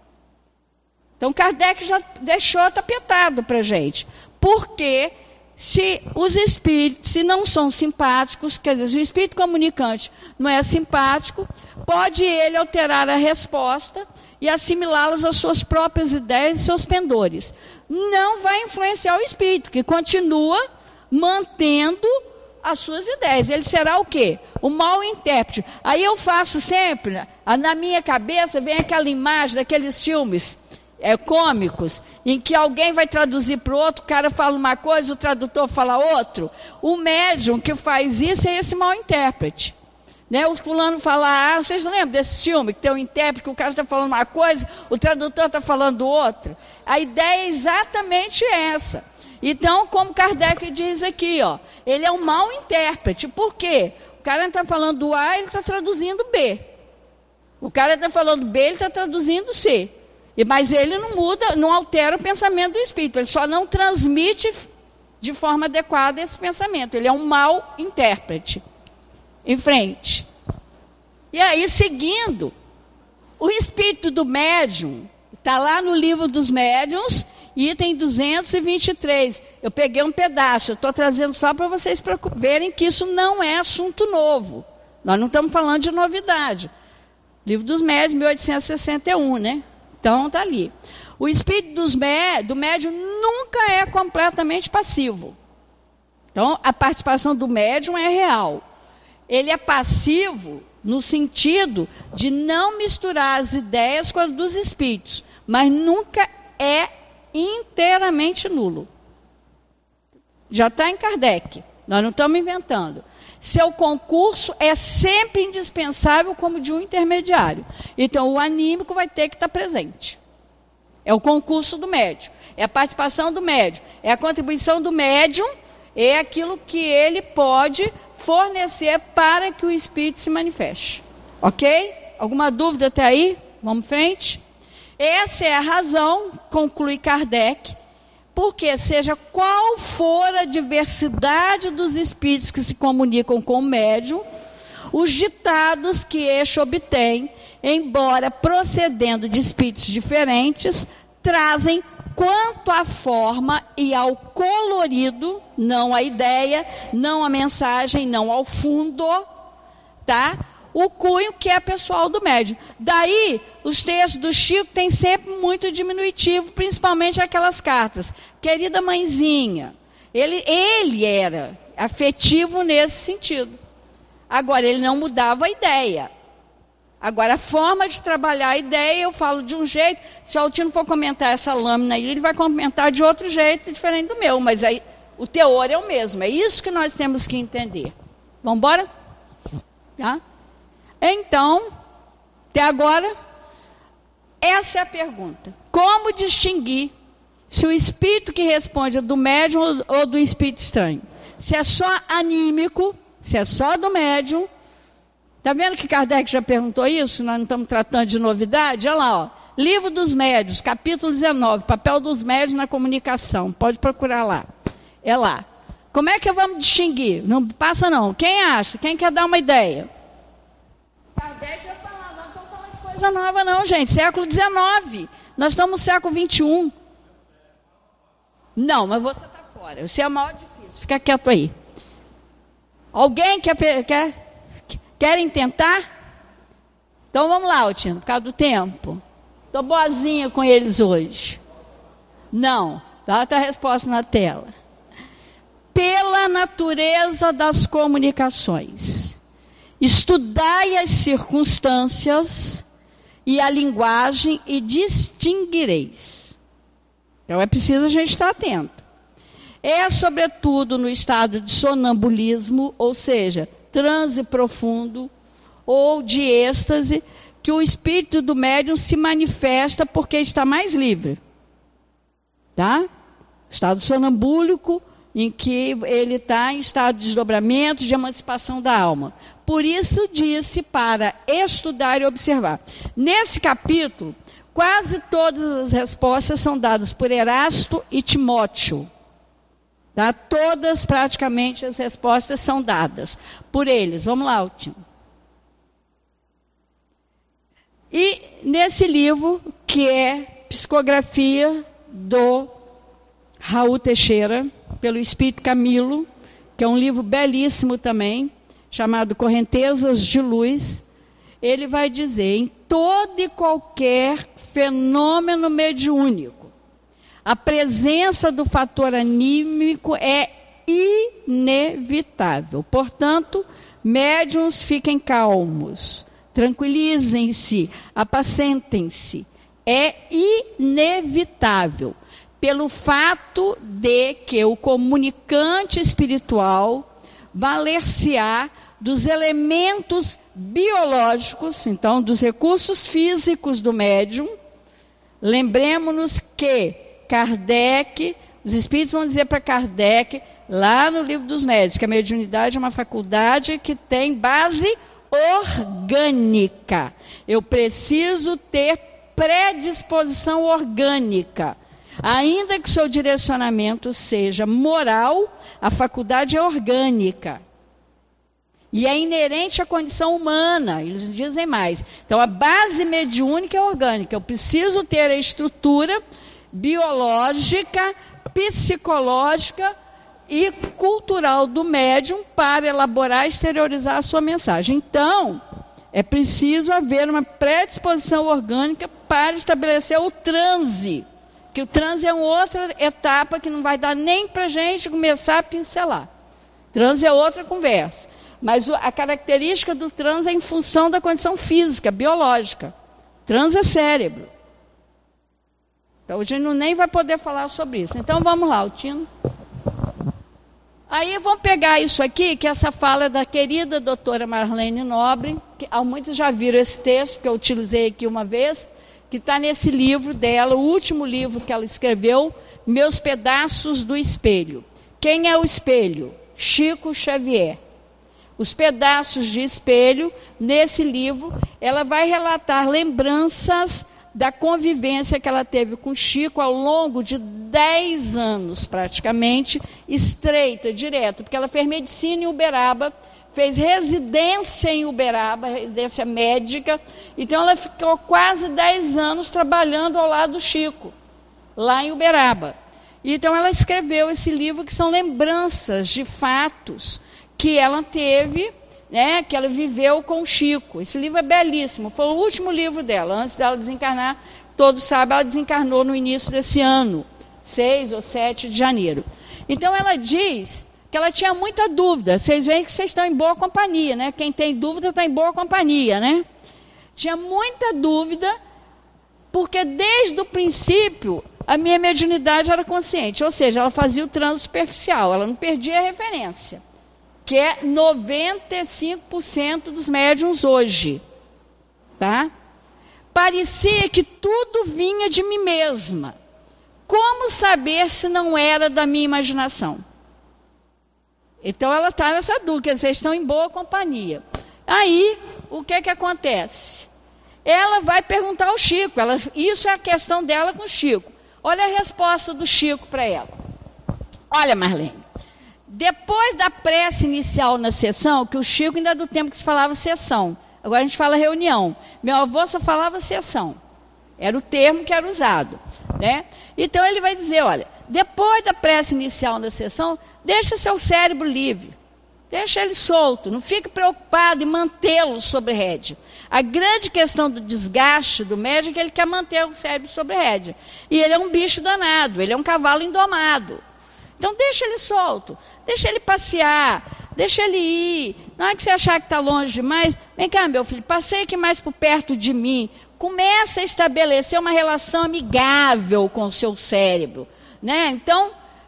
Então, Kardec já deixou tapetado para a gente. Porque se os espíritos, se não são simpáticos, quer dizer, se o espírito comunicante não é simpático, pode ele alterar a resposta e assimilá-las às suas próprias ideias e seus pendores. Não vai influenciar o espírito, que continua mantendo as suas ideias. Ele será o quê? O mau intérprete. Aí eu faço sempre, na minha cabeça vem aquela imagem daqueles filmes cômicos, em que alguém vai traduzir para o outro, o cara fala uma coisa, o tradutor fala outro. O médium que faz isso é esse mau intérprete. Né? O fulano fala, vocês lembram desse filme, que tem um intérprete, que o cara está falando uma coisa, o tradutor está falando outra? A ideia é exatamente essa. Então, como Kardec diz aqui, ele é um mau intérprete. Por quê? O cara está falando A, ele está traduzindo B. O cara está falando B, ele está traduzindo C. Mas ele não muda, não altera o pensamento do espírito. Ele só não transmite de forma adequada esse pensamento. Ele é um mau intérprete. Em frente. E aí, seguindo, o espírito do médium, está lá no Livro dos Médiuns, item 223. Eu peguei um pedaço, eu estou trazendo só para vocês verem que isso não é assunto novo. Nós não estamos falando de novidade. Livro dos Médiuns, 1861, né? Então, está ali. O espírito do médium nunca é completamente passivo. Então, a participação do médium é real. Ele é passivo no sentido de não misturar as ideias com as dos espíritos, mas nunca é inteiramente nulo. Já está em Kardec, nós não estamos inventando. Seu concurso é sempre indispensável como de um intermediário. Então, o anímico vai ter que estar presente. É o concurso do médium, é a participação do médium, é a contribuição do médium, é aquilo que ele pode fornecer para que o espírito se manifeste. Ok? Alguma dúvida até aí? Vamos em frente? Essa é a razão, conclui Kardec, porque seja qual for a diversidade dos espíritos que se comunicam com o médium, os ditados que este obtém, embora procedendo de espíritos diferentes, trazem quanto à forma e ao colorido, não à ideia, não à mensagem, não ao fundo, tá? O cunho que é pessoal do médium. Daí, os textos do Chico têm sempre muito diminutivo, principalmente aquelas cartas. Querida mãezinha, ele era afetivo nesse sentido. Agora, ele não mudava a ideia. Agora, a forma de trabalhar a ideia, eu falo de um jeito. Se o Altino for comentar essa lâmina aí, ele vai comentar de outro jeito, diferente do meu. Mas aí, o teor é o mesmo. É isso que nós temos que entender. Vamos embora? Tá? Então, até agora, essa é a pergunta. Como distinguir se o espírito que responde é do médium ou do espírito estranho? Se é só anímico, se é só do médium. Está vendo que Kardec já perguntou isso? Nós não estamos tratando de novidade? Olha lá, ó. Livro dos Médiuns, capítulo 19, papel dos médiuns na comunicação. Pode procurar lá. É lá. Como é que vamos distinguir? Não passa não. Quem acha? Quem quer dar uma ideia? Kardec já falava, não estamos falando de coisa nova não, gente. Século XIX. Nós estamos no século XXI. Não, mas você está fora. Você é o maior difícil. Fica quieto aí. Alguém querem tentar? Então vamos lá, Altino, por causa do tempo. Estou boazinha com eles hoje. Não. Dá outra resposta na tela. Pela natureza das comunicações, estudai as circunstâncias e a linguagem e distinguireis. Então é preciso a gente estar atento. É sobretudo no estado de sonambulismo, ou seja, transe profundo ou de êxtase, que o espírito do médium se manifesta porque está mais livre. Tá? Estado sonambúlico, em que ele está em estado de desdobramento, de emancipação da alma. Por isso disse para estudar e observar. Nesse capítulo, quase todas as respostas são dadas por Erasto e Timóteo. Tá? Todas, praticamente, as respostas são dadas por eles. Vamos lá, Altino. E nesse livro, que é Psicografia do Raul Teixeira, pelo Espírito Camilo, que é um livro belíssimo também, chamado Correntezas de Luz, ele vai dizer, em todo e qualquer fenômeno mediúnico, a presença do fator anímico é inevitável. Portanto, médiuns fiquem calmos, tranquilizem-se, apacentem-se. É inevitável, pelo fato de que o comunicante espiritual valer-se-á dos elementos biológicos, então, dos recursos físicos do médium. Lembremos-nos que Kardec, os espíritos vão dizer para Kardec, lá no Livro dos Médiuns, que a mediunidade é uma faculdade que tem base orgânica. Eu preciso ter predisposição orgânica. Ainda que seu direcionamento seja moral, a faculdade é orgânica. E é inerente à condição humana, eles dizem mais. Então, a base mediúnica é orgânica. Eu preciso ter a estrutura biológica, psicológica e cultural do médium para elaborar e exteriorizar a sua mensagem. Então, é preciso haver uma predisposição orgânica para estabelecer o transe. Que o transe é uma outra etapa que não vai dar nem para a gente começar a pincelar. Transe é outra conversa. Mas a característica do transe é em função da condição física, biológica. Transe é cérebro. Então, a gente nem vai poder falar sobre isso. Então, vamos lá, Altino. Aí, vamos pegar isso aqui, que essa fala é da querida doutora Marlene Nobre, que muitos já viram esse texto, que eu utilizei aqui uma vez, que está nesse livro dela, o último livro que ela escreveu, Meus Pedaços do Espelho. Quem é o espelho? Chico Xavier. Os pedaços de espelho, nesse livro, ela vai relatar lembranças da convivência que ela teve com Chico ao longo de 10 anos, praticamente, estreita, direto, porque ela fez medicina em Uberaba, fez residência em Uberaba, residência médica, então ela ficou quase 10 anos trabalhando ao lado do Chico, lá em Uberaba. Então ela escreveu esse livro que são lembranças de fatos que ela teve, né, que ela viveu com o Chico. Esse livro é belíssimo, foi o último livro dela, antes dela desencarnar, todos sabem, ela desencarnou no início desse ano, 6 ou 7 de janeiro. Então ela diz que ela tinha muita dúvida, vocês veem que vocês estão em boa companhia, né? Quem tem dúvida está em boa companhia, né? Tinha muita dúvida, porque desde o princípio a minha mediunidade era consciente, ou seja, ela fazia o transe superficial, ela não perdia a referência. que é 95% dos médiuns hoje, tá? Parecia que tudo vinha de mim mesma. Como saber se não era da minha imaginação? Então ela está nessa dúvida, vocês estão em boa companhia. Aí, o que acontece? Ela vai perguntar ao Chico, isso é a questão dela com o Chico. Olha a resposta do Chico para ela. Olha, Marlene, depois da prece inicial na sessão, que o Chico ainda é do tempo que se falava sessão, agora a gente fala reunião. Meu avô só falava sessão, era o termo que era usado, né? Então ele vai dizer, olha, depois da prece inicial na sessão, deixa seu cérebro livre, deixa ele solto, não fique preocupado em mantê-lo sobre rédea. A grande questão do desgaste do médium é que ele quer manter o cérebro sobre rédea. E ele é um bicho danado, ele é um cavalo indomado. Então deixa ele solto, deixa ele passear, deixa ele ir. Na hora que você achar que está longe demais, vem cá, meu filho, passei aqui mais por perto de mim. Começa a estabelecer uma relação amigável com o seu cérebro, né? Então,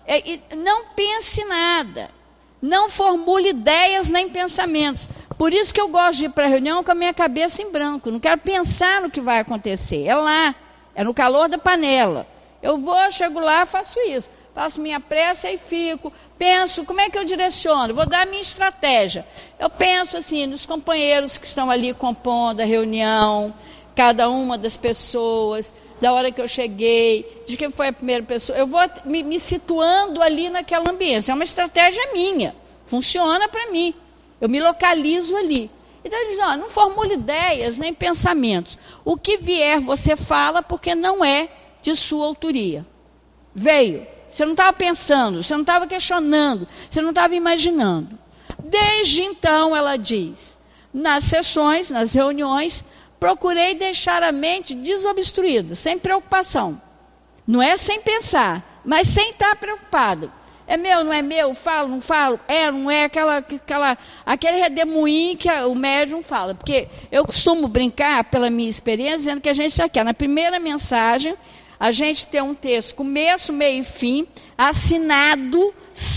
não pense nada. Não formule ideias nem pensamentos. Por isso que eu gosto de ir para a reunião com a minha cabeça em branco. Não quero pensar no que vai acontecer. É lá, é no calor da panela. Eu vou, chego lá, faço isso. Faço minha prece e fico. Penso, como é que eu direciono? Vou dar a minha estratégia. Eu penso assim, nos companheiros que estão ali compondo a reunião, cada uma das pessoas, da hora que eu cheguei, de quem foi a primeira pessoa. Eu vou me situando ali naquela ambiência. É uma estratégia minha. Funciona para mim. Eu me localizo ali. Então ele diz, não formule ideias nem pensamentos. O que vier você fala porque não é de sua autoria. Veio. Você não estava pensando, você não estava questionando, você não estava imaginando. Desde então, ela diz, nas sessões, nas reuniões, procurei deixar a mente desobstruída, sem preocupação. Não é sem pensar, mas sem estar preocupado. É meu, não é meu? Falo, não falo? É, não é? Aquele redemoinho que o médium fala. Porque eu costumo brincar, pela minha experiência, dizendo que a gente já quer, na primeira mensagem, a gente tem um texto, começo, meio e fim, assinado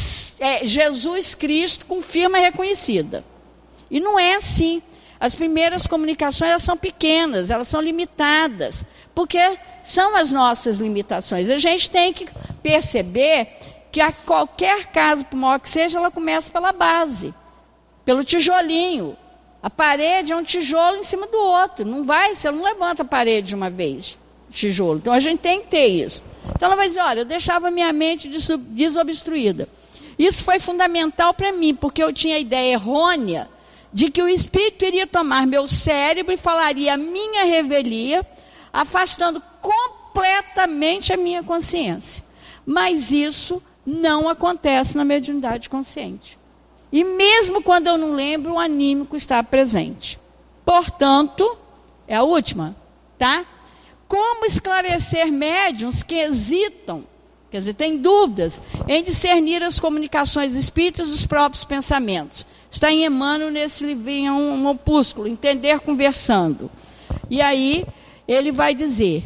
Jesus Cristo com firma reconhecida. E não é assim. As primeiras comunicações, elas são pequenas, elas são limitadas, porque são as nossas limitações. A gente tem que perceber que a qualquer casa, por maior que seja, ela começa pela base, pelo tijolinho. A parede é um tijolo em cima do outro. Não vai, você não levanta a parede de uma vez, tijolo. Então a gente tem que ter isso. Então ela vai dizer, olha, eu deixava minha mente desobstruída. Isso foi fundamental para mim, porque eu tinha a ideia errônea de que o espírito iria tomar meu cérebro e falaria a minha revelia, afastando completamente a minha consciência. Mas isso não acontece na mediunidade consciente. E mesmo quando eu não lembro, o anímico está presente. Portanto, é a última, tá? Como esclarecer médiuns que hesitam, quer dizer, têm dúvidas em discernir as comunicações espíritas dos próprios pensamentos? Está em Emmanuel, nesse livrinho, um opúsculo, Entender Conversando. E aí, ele vai dizer,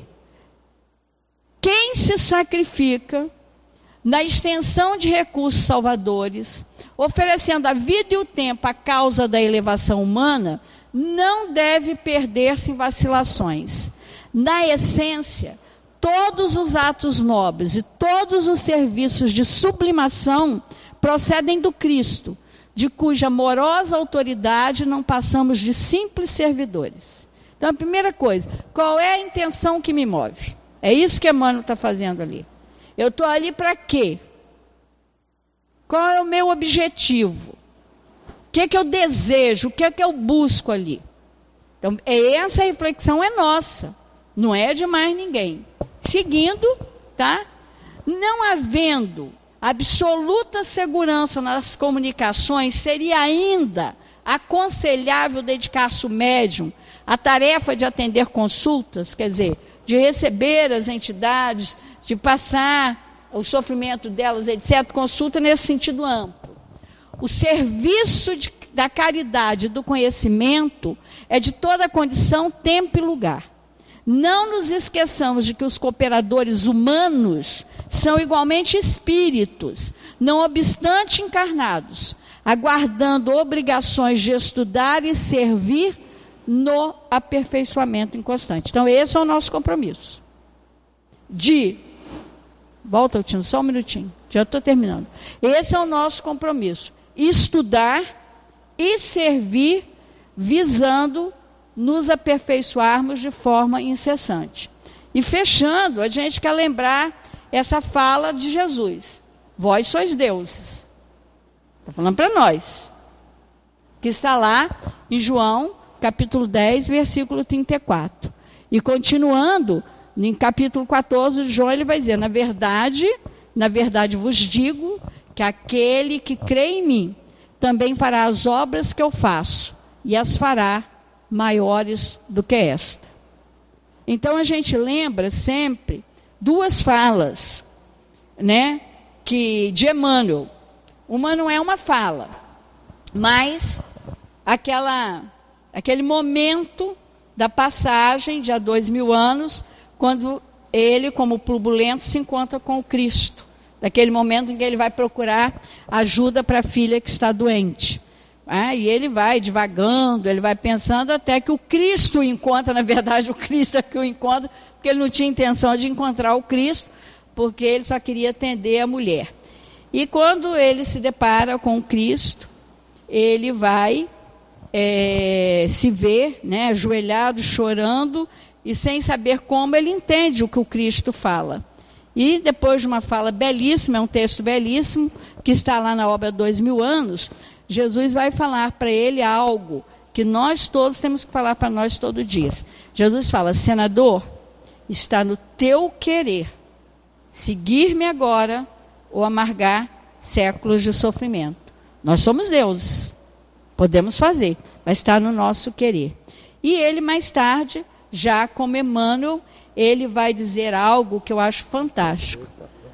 quem se sacrifica na extensão de recursos salvadores, oferecendo a vida e o tempo à causa da elevação humana, não deve perder-se em vacilações. Na essência, todos os atos nobres e todos os serviços de sublimação procedem do Cristo, de cuja amorosa autoridade não passamos de simples servidores. Então, a primeira coisa, qual é a intenção que me move? É isso que Emmanuel está fazendo ali. Eu estou ali para quê? Qual é o meu objetivo? O que é que eu desejo? O que é que eu busco ali? Então, essa reflexão é nossa, não é de mais ninguém. Seguindo, tá? Não havendo absoluta segurança nas comunicações, seria ainda aconselhável dedicar-se o médium à tarefa de atender consultas, quer dizer, de receber as entidades, de passar o sofrimento delas, etc., consulta nesse sentido amplo. O serviço da caridade e do conhecimento é de toda condição, tempo e lugar. Não nos esqueçamos de que os cooperadores humanos são igualmente espíritos, não obstante encarnados, aguardando obrigações de estudar e servir no aperfeiçoamento inconstante. Então, esse é o nosso compromisso. Volta, Tino, só um minutinho, já estou terminando. Esse é o nosso compromisso. Estudar e servir, visando nos aperfeiçoarmos de forma incessante. E fechando, a gente quer lembrar essa fala de Jesus. Vós sois deuses. Está falando para nós. Que está lá em João, capítulo 10, versículo 34. E continuando, em capítulo 14 de João, ele vai dizer, na verdade vos digo que aquele que crê em mim também fará as obras que eu faço, e as fará maiores do que esta. Então a gente lembra sempre duas falas, né, de Emmanuel. Uma não é uma fala, mas aquele momento da passagem de há 2000 anos, quando ele, como turbulento, se encontra com o Cristo. Daquele momento em que ele vai procurar ajuda para a filha que está doente. E ele vai divagando, ele vai pensando até que o Cristo o encontra. Na verdade, o Cristo é que o encontra, porque ele não tinha intenção de encontrar o Cristo, porque ele só queria atender a mulher. E quando ele se depara com o Cristo, ele vai se ver, né, ajoelhado, chorando, e sem saber como, ele entende o que o Cristo fala. E depois de uma fala belíssima, é um texto belíssimo, que está lá na obra 2000 anos, Jesus vai falar para ele algo que nós todos temos que falar para nós todo dia. Jesus fala, senador, está no teu querer seguir-me agora ou amargar séculos de sofrimento. Nós somos deuses, podemos fazer, mas está no nosso querer. E ele mais tarde, já como Emmanuel, ele vai dizer algo que eu acho fantástico.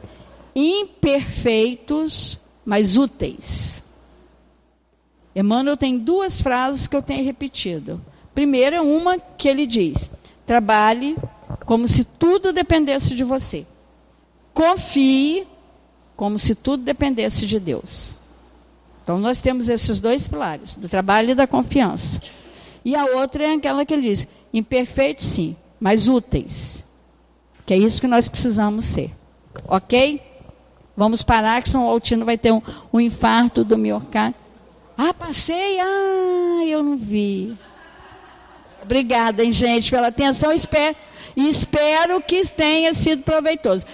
Imperfeitos, mas úteis. Emmanuel tem duas frases que eu tenho repetido. Primeiro é uma que ele diz, trabalhe como se tudo dependesse de você. Confie como se tudo dependesse de Deus. Então nós temos esses dois pilares, do trabalho e da confiança. E a outra é aquela que ele diz, imperfeitos sim, mas úteis. Que é isso que nós precisamos ser. Ok? Vamos parar, que São Altino vai ter um infarto do miocárdio. Passei? Eu não vi. Obrigada, hein, gente, pela atenção. Espero que tenha sido proveitoso.